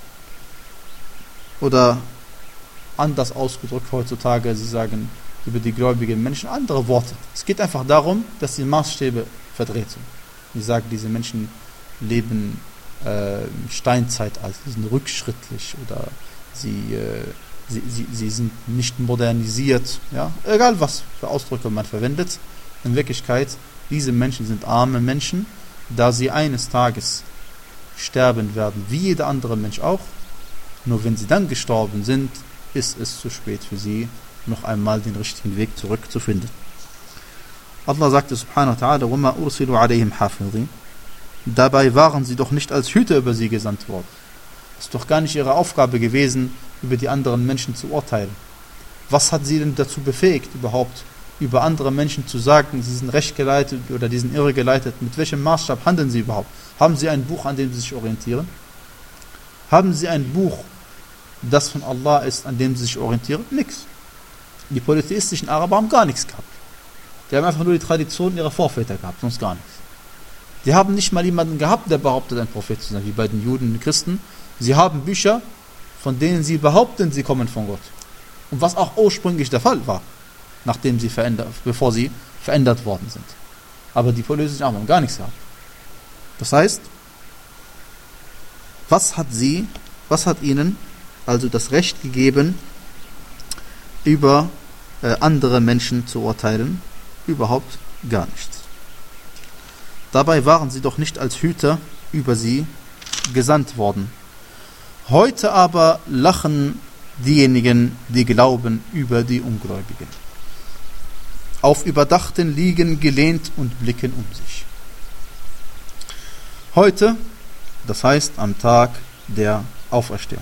Oder anders ausgedrückt heutzutage, sie sagen über die gläubigen Menschen andere Worte. Es geht einfach darum, dass die Maßstäbe verdreht sind. Die sagen, diese Menschen leben äh, im Steinzeitalter, sie sind rückschrittlich oder sie, äh, sie, sie, sie sind nicht modernisiert. Ja? Egal was für Ausdrücke man verwendet. In Wirklichkeit, diese Menschen sind arme Menschen, da sie eines Tages sterben werden, wie jeder andere Mensch auch. Nur wenn sie dann gestorben sind, ist es zu spät für sie, noch einmal den richtigen Weg zurückzufinden. Allah sagte subhanahu wa ta'ala, وَمَا أُرْسِلُوا عَلَيْهِمْ حَافِظِينَ. Dabei waren sie doch nicht als Hüter über sie gesandt worden. Es ist doch gar nicht ihre Aufgabe gewesen, über die anderen Menschen zu urteilen. Was hat sie denn dazu befähigt, überhaupt über andere Menschen zu sagen, sie sind recht geleitet oder die sind irre geleitet? Mit welchem Maßstab handeln sie überhaupt? Haben sie ein Buch, an dem sie sich orientieren? Haben sie ein Buch, das von Allah ist, an dem sie sich orientieren? Nix. Die polytheistischen Araber haben gar nichts gehabt. Die haben einfach nur die Tradition ihrer Vorväter gehabt, sonst gar nichts. Die haben nicht mal jemanden gehabt, der behauptet, ein Prophet zu sein, wie bei den Juden und den Christen. Sie haben Bücher, von denen sie behaupten, sie kommen von Gott. Und was auch ursprünglich der Fall war, nachdem sie verändert, bevor sie verändert worden sind. Aber die polytheistischen Araber haben gar nichts gehabt. Das heißt, was hat sie, was hat ihnen also das Recht gegeben, über äh, andere Menschen zu urteilen? Überhaupt gar nichts. Dabei waren sie doch nicht als Hüter über sie gesandt worden. Heute aber lachen diejenigen, die glauben, über die Ungläubigen. Auf überdachten Liegen gelehnt und blicken um sich. Heute, das heißt am Tag der Auferstehung,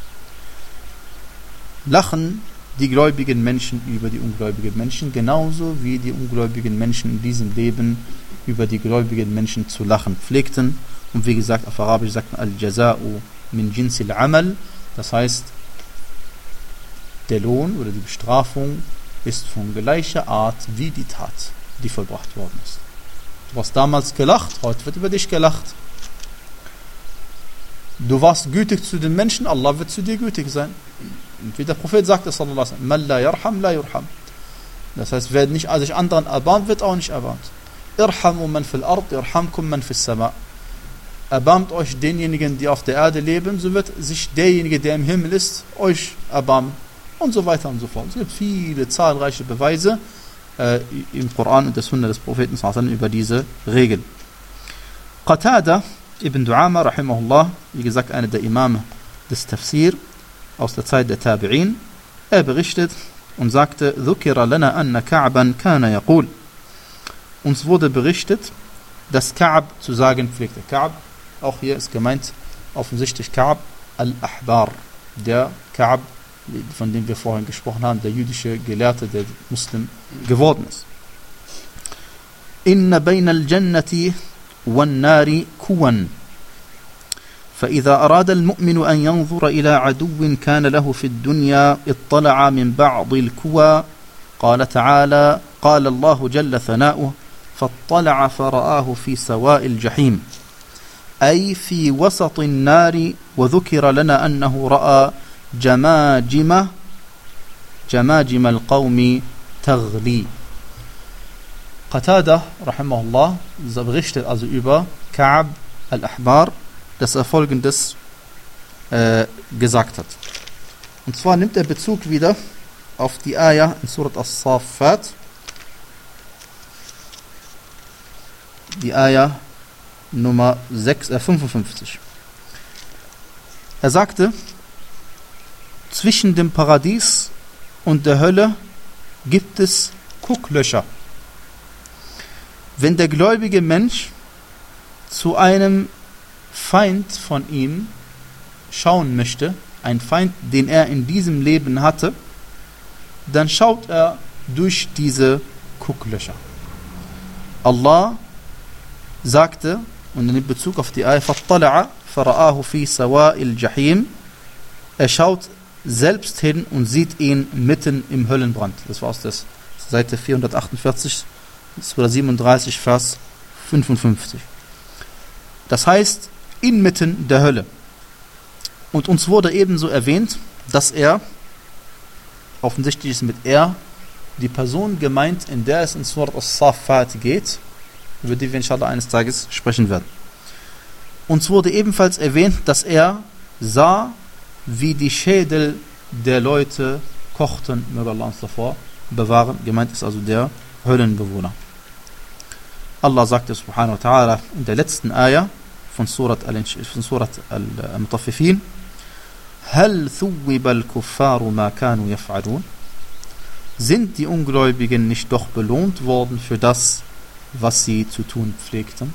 lachen die gläubigen Menschen über die ungläubigen Menschen, genauso wie die ungläubigen Menschen in diesem Leben über die gläubigen Menschen zu lachen pflegten. Und wie gesagt, auf Arabisch sagt man Al-Jaza'u min jinsil amal, das heißt, der Lohn oder die Bestrafung ist von gleicher Art wie die Tat, die vollbracht worden ist. Du hast damals gelacht, heute wird über dich gelacht. Du warst gütig zu den Menschen, Allah wird zu dir gütig sein. Und wie der Prophet sagte, sallallahu alaihi wasallam, man la yarham, la yurham. Das heißt, wer nicht sich anderen erbarmt, wird auch nicht erbarmt. Irhamu man fil ard, irhamkum man fis sama. Erbarmt euch denjenigen, die auf der Erde leben, so wird sich derjenige, der im Himmel ist, euch erbarmen. Und so weiter und so fort. Es gibt viele zahlreiche Beweise äh, im Koran und der Sunna des Propheten sallallahu alaihi wasallam über diese Regel. Qatada ibn Du'ama, rahimahullah, wie gesagt, einer der Imame des Tafsir aus der Zeit der Tabi'in, er berichtet und sagte, ذُكِرَ لَنَا أَنَّ كَعْبًا كَانَ يَقُولُ. Uns wurde berichtet, dass Ka'b zu sagen pflegte. Ka'b, auch hier ist gemeint offensichtlich Ka'b al-Ahbar, der Ka'b, von dem wir vorhin gesprochen haben, der jüdische Gelehrte, der Muslim geworden ist. إِنَّ بَيْنَ الْجَنَّةِ وَالنَّارِ كُوًا فإذا أراد المؤمن أن ينظر إلى عدو كان له في الدنيا اطلع من بعض الكوى قال تعالى قال الله جل ثناؤه فاطلع فرآه في سواء الجحيم أي في وسط النار وذكر لنا أنه رأى جماجم جماجم القوم تغلي. Qatada, rahimahullah, berichtet also über Ka'b al-Ahbar, dass er Folgendes äh, gesagt hat. Und zwar nimmt er Bezug wieder auf die Ayah in Surat As-Saffat, die Ayah Nummer sechs, äh, fünfundfünfzig. Er sagte, zwischen dem Paradies und der Hölle gibt es Gucklöcher. Wenn der gläubige Mensch zu einem Feind von ihm schauen möchte, ein Feind, den er in diesem Leben hatte, dann schaut er durch diese Gucklöcher. Allah sagte, und in Bezug auf die Ayah, فَاطَّلَعَ فَرَآهُ فِي سَوَاءِ الْجَحِيمِ, er schaut selbst hin und sieht ihn mitten im Höllenbrand. Das war aus der Seite vierhundertachtundvierzig, Surah siebenunddreißig, Vers fünfundfünfzig. Das heißt, inmitten der Hölle. Und uns wurde ebenso erwähnt, dass er, offensichtlich ist mit er, die Person gemeint, in der es in Surah As-Saffat geht, über die wir inshallah eines Tages sprechen werden. Uns wurde ebenfalls erwähnt, dass er sah, wie die Schädel der Leute kochten, möge Allah uns davor bewahren. Gemeint ist also der Höllenbewohner. Allah sagte subhanahu wa ta'ala in der letzten Ayah von Surat Al-Mutaffifin: Hal thuwiba al-kuffaru ma kanu yaf'alun? Sind die Ungläubigen nicht doch belohnt worden für das, was sie zu tun pflegten?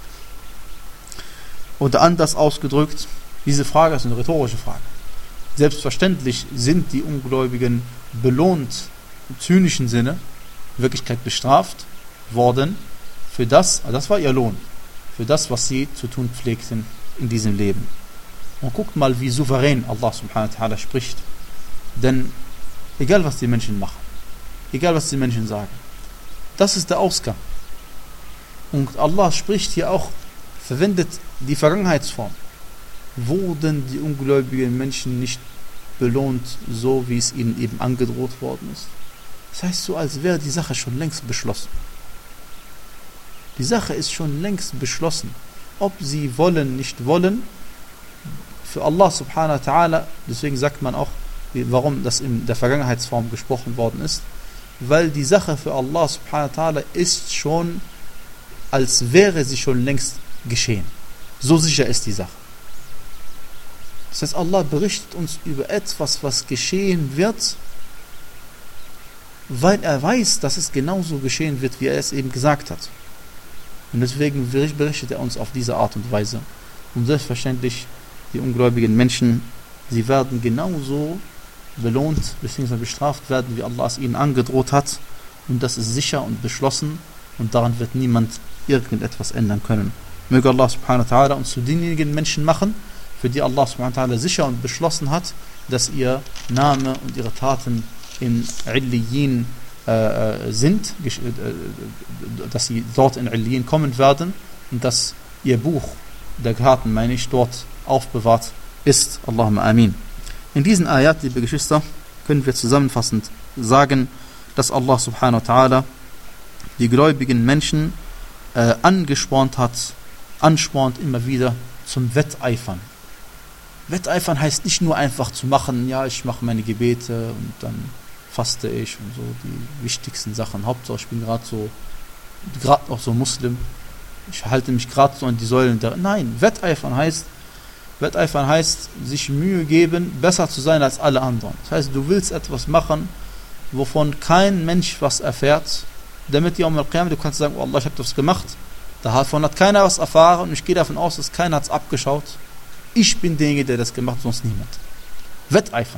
Oder anders ausgedrückt, diese Frage ist eine rhetorische Frage. Selbstverständlich sind die Ungläubigen belohnt, im zynischen Sinne, in Wirklichkeit bestraft worden, für das, also das war ihr Lohn, für das, was sie zu tun pflegten in diesem Leben. Und guckt mal, wie souverän Allah subhanahu wa ta'ala spricht. Denn egal, was die Menschen machen, egal, was die Menschen sagen, das ist der Ausgang. Und Allah spricht hier auch, verwendet die Vergangenheitsform. Wurden die ungläubigen Menschen nicht belohnt, so wie es ihnen eben angedroht worden ist? Das heißt so, als wäre die Sache schon längst beschlossen. Die Sache ist schon längst beschlossen. Ob sie wollen, nicht wollen, für Allah subhanahu wa ta'ala, deswegen sagt man auch, warum das in der Vergangenheitsform gesprochen worden ist, weil die Sache für Allah subhanahu wa ta'ala ist schon, als wäre sie schon längst geschehen. So sicher ist die Sache. Das heißt, Allah berichtet uns über etwas, was geschehen wird, weil er weiß, dass es genauso geschehen wird, wie er es eben gesagt hat. Und deswegen berichtet er uns auf diese Art und Weise. Und selbstverständlich, die ungläubigen Menschen, sie werden genauso belohnt bzw. bestraft werden, wie Allah es ihnen angedroht hat. Und das ist sicher und beschlossen und daran wird niemand irgendetwas ändern können. Möge Allah subhanahu wa ta'ala uns zu denjenigen Menschen machen, für die Allah subhanahu wa ta'ala sicher und beschlossen hat, dass ihr Name und ihre Taten in Illiyin äh, sind, äh, dass sie dort in Illiyin kommen werden und dass ihr Buch der Taten, meine ich, dort aufbewahrt ist. Allahumma amin. In diesen Ayat, liebe Geschwister, können wir zusammenfassend sagen, dass Allah subhanahu wa ta'ala die gläubigen Menschen äh, angespornt hat, anspornt immer wieder zum Wetteifern. Wetteifern heißt nicht nur einfach zu machen, ja, ich mache meine Gebete und dann faste ich und so die wichtigsten Sachen. Hauptsache, ich bin gerade so, gerade noch so Muslim. Ich halte mich gerade so an die Säulen der... Nein, Wetteifern heißt, Wetteifern heißt, sich Mühe geben, besser zu sein als alle anderen. Das heißt, du willst etwas machen, wovon kein Mensch was erfährt, damit Yawm al-Qiyamah, du kannst sagen, oh Allah, ich habe das gemacht, davon hat keiner was erfahren und ich gehe davon aus, dass keiner hat es abgeschaut. Ich bin derjenige, der das gemacht hat, sonst niemand. Wetteifern.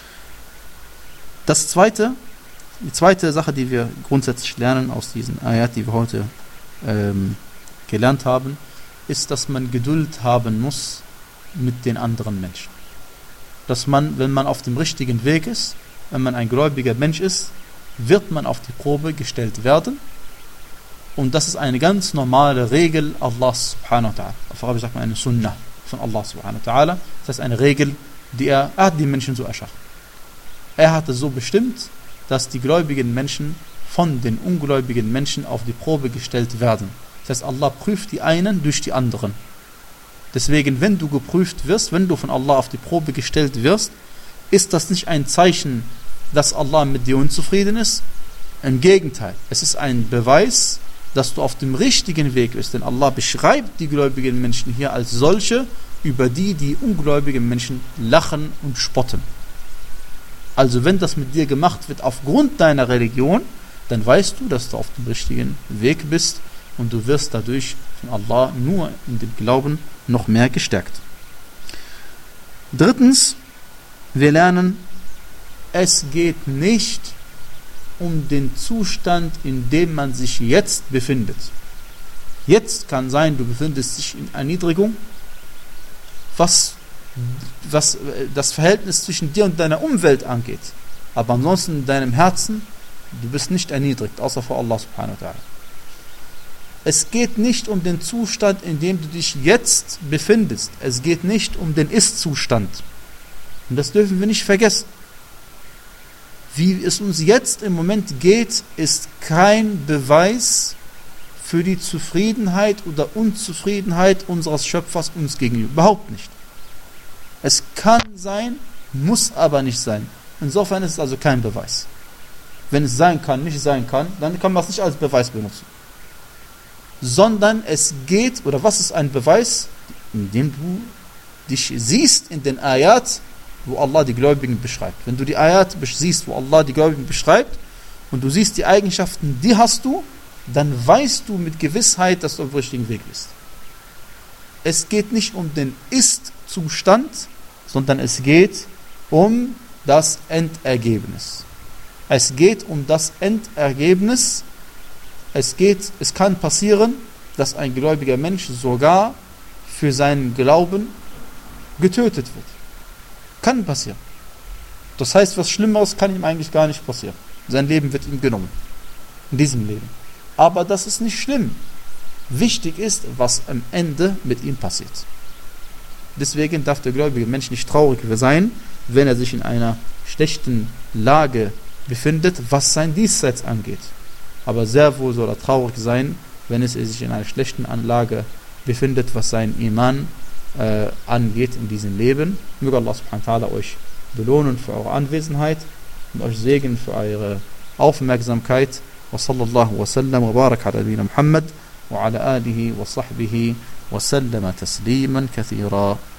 Das zweite, die zweite Sache, die wir grundsätzlich lernen aus diesen Ayat, die wir heute ähm, gelernt haben, ist, dass man Geduld haben muss mit den anderen Menschen. Dass man, wenn man auf dem richtigen Weg ist, wenn man ein gläubiger Mensch ist, wird man auf die Probe gestellt werden. Und das ist eine ganz normale Regel Allahs subhanahu wa ta'ala. Auf Arabisch sagt man eine Sunnah von Allah subhanahu wa ta'ala. Das heißt eine Regel, die er, er hat die Menschen so erschaffen. Er hat es so bestimmt, dass die gläubigen Menschen von den ungläubigen Menschen auf die Probe gestellt werden. Das heißt, Allah prüft die einen durch die anderen. Deswegen, wenn du geprüft wirst, wenn du von Allah auf die Probe gestellt wirst, ist das nicht ein Zeichen, dass Allah mit dir unzufrieden ist. Im Gegenteil, es ist ein Beweis, dass du auf dem richtigen Weg bist. Denn Allah beschreibt die gläubigen Menschen hier als solche, über die die ungläubigen Menschen lachen und spotten. Also wenn das mit dir gemacht wird aufgrund deiner Religion, dann weißt du, dass du auf dem richtigen Weg bist und du wirst dadurch von Allah nur in dem Glauben noch mehr gestärkt. Drittens, wir lernen, es geht nicht um den Zustand, in dem man sich jetzt befindet. Jetzt kann sein, du befindest dich in Erniedrigung, was, was das Verhältnis zwischen dir und deiner Umwelt angeht. Aber ansonsten in deinem Herzen, du bist nicht erniedrigt, außer vor Allah subhanahu wa ta'ala. Es geht nicht um den Zustand, in dem du dich jetzt befindest. Es geht nicht um den Ist-Zustand. Und das dürfen wir nicht vergessen. Wie es uns jetzt im Moment geht, ist kein Beweis für die Zufriedenheit oder Unzufriedenheit unseres Schöpfers uns gegenüber. Überhaupt nicht. Es kann sein, muss aber nicht sein. Insofern ist es also kein Beweis. Wenn es sein kann, nicht sein kann, dann kann man es nicht als Beweis benutzen. Sondern es geht, oder was ist ein Beweis? Indem du dich siehst in den Ayat, wo Allah die Gläubigen beschreibt. Wenn du die Ayat siehst, wo Allah die Gläubigen beschreibt, und du siehst die Eigenschaften, die hast du, dann weißt du mit Gewissheit, dass du auf dem richtigen Weg bist. Es geht nicht um den Ist-Zustand, sondern es geht um das Endergebnis. Es geht um das Endergebnis. Es geht, es kann passieren, dass ein gläubiger Mensch sogar für seinen Glauben getötet wird. Kann passieren. Das heißt, was Schlimmeres kann ihm eigentlich gar nicht passieren. Sein Leben wird ihm genommen. In diesem Leben. Aber das ist nicht schlimm. Wichtig ist, was am Ende mit ihm passiert. Deswegen darf der gläubige Mensch nicht traurig sein, wenn er sich in einer schlechten Lage befindet, was sein Diesseits angeht. Aber sehr wohl soll er traurig sein, wenn es sich in einer schlechten Anlage befindet, was sein Iman äh, angeht in diesem Leben. Möge Allah subhanahu wa ta'ala euch belohnen für eure Anwesenheit und euch segnen für eure Aufmerksamkeit. Wa sallallahu wa sallam wa barak ala nabiyina Muhammad wa ala alihi wa sahbihi wa sallama tasliman kathira.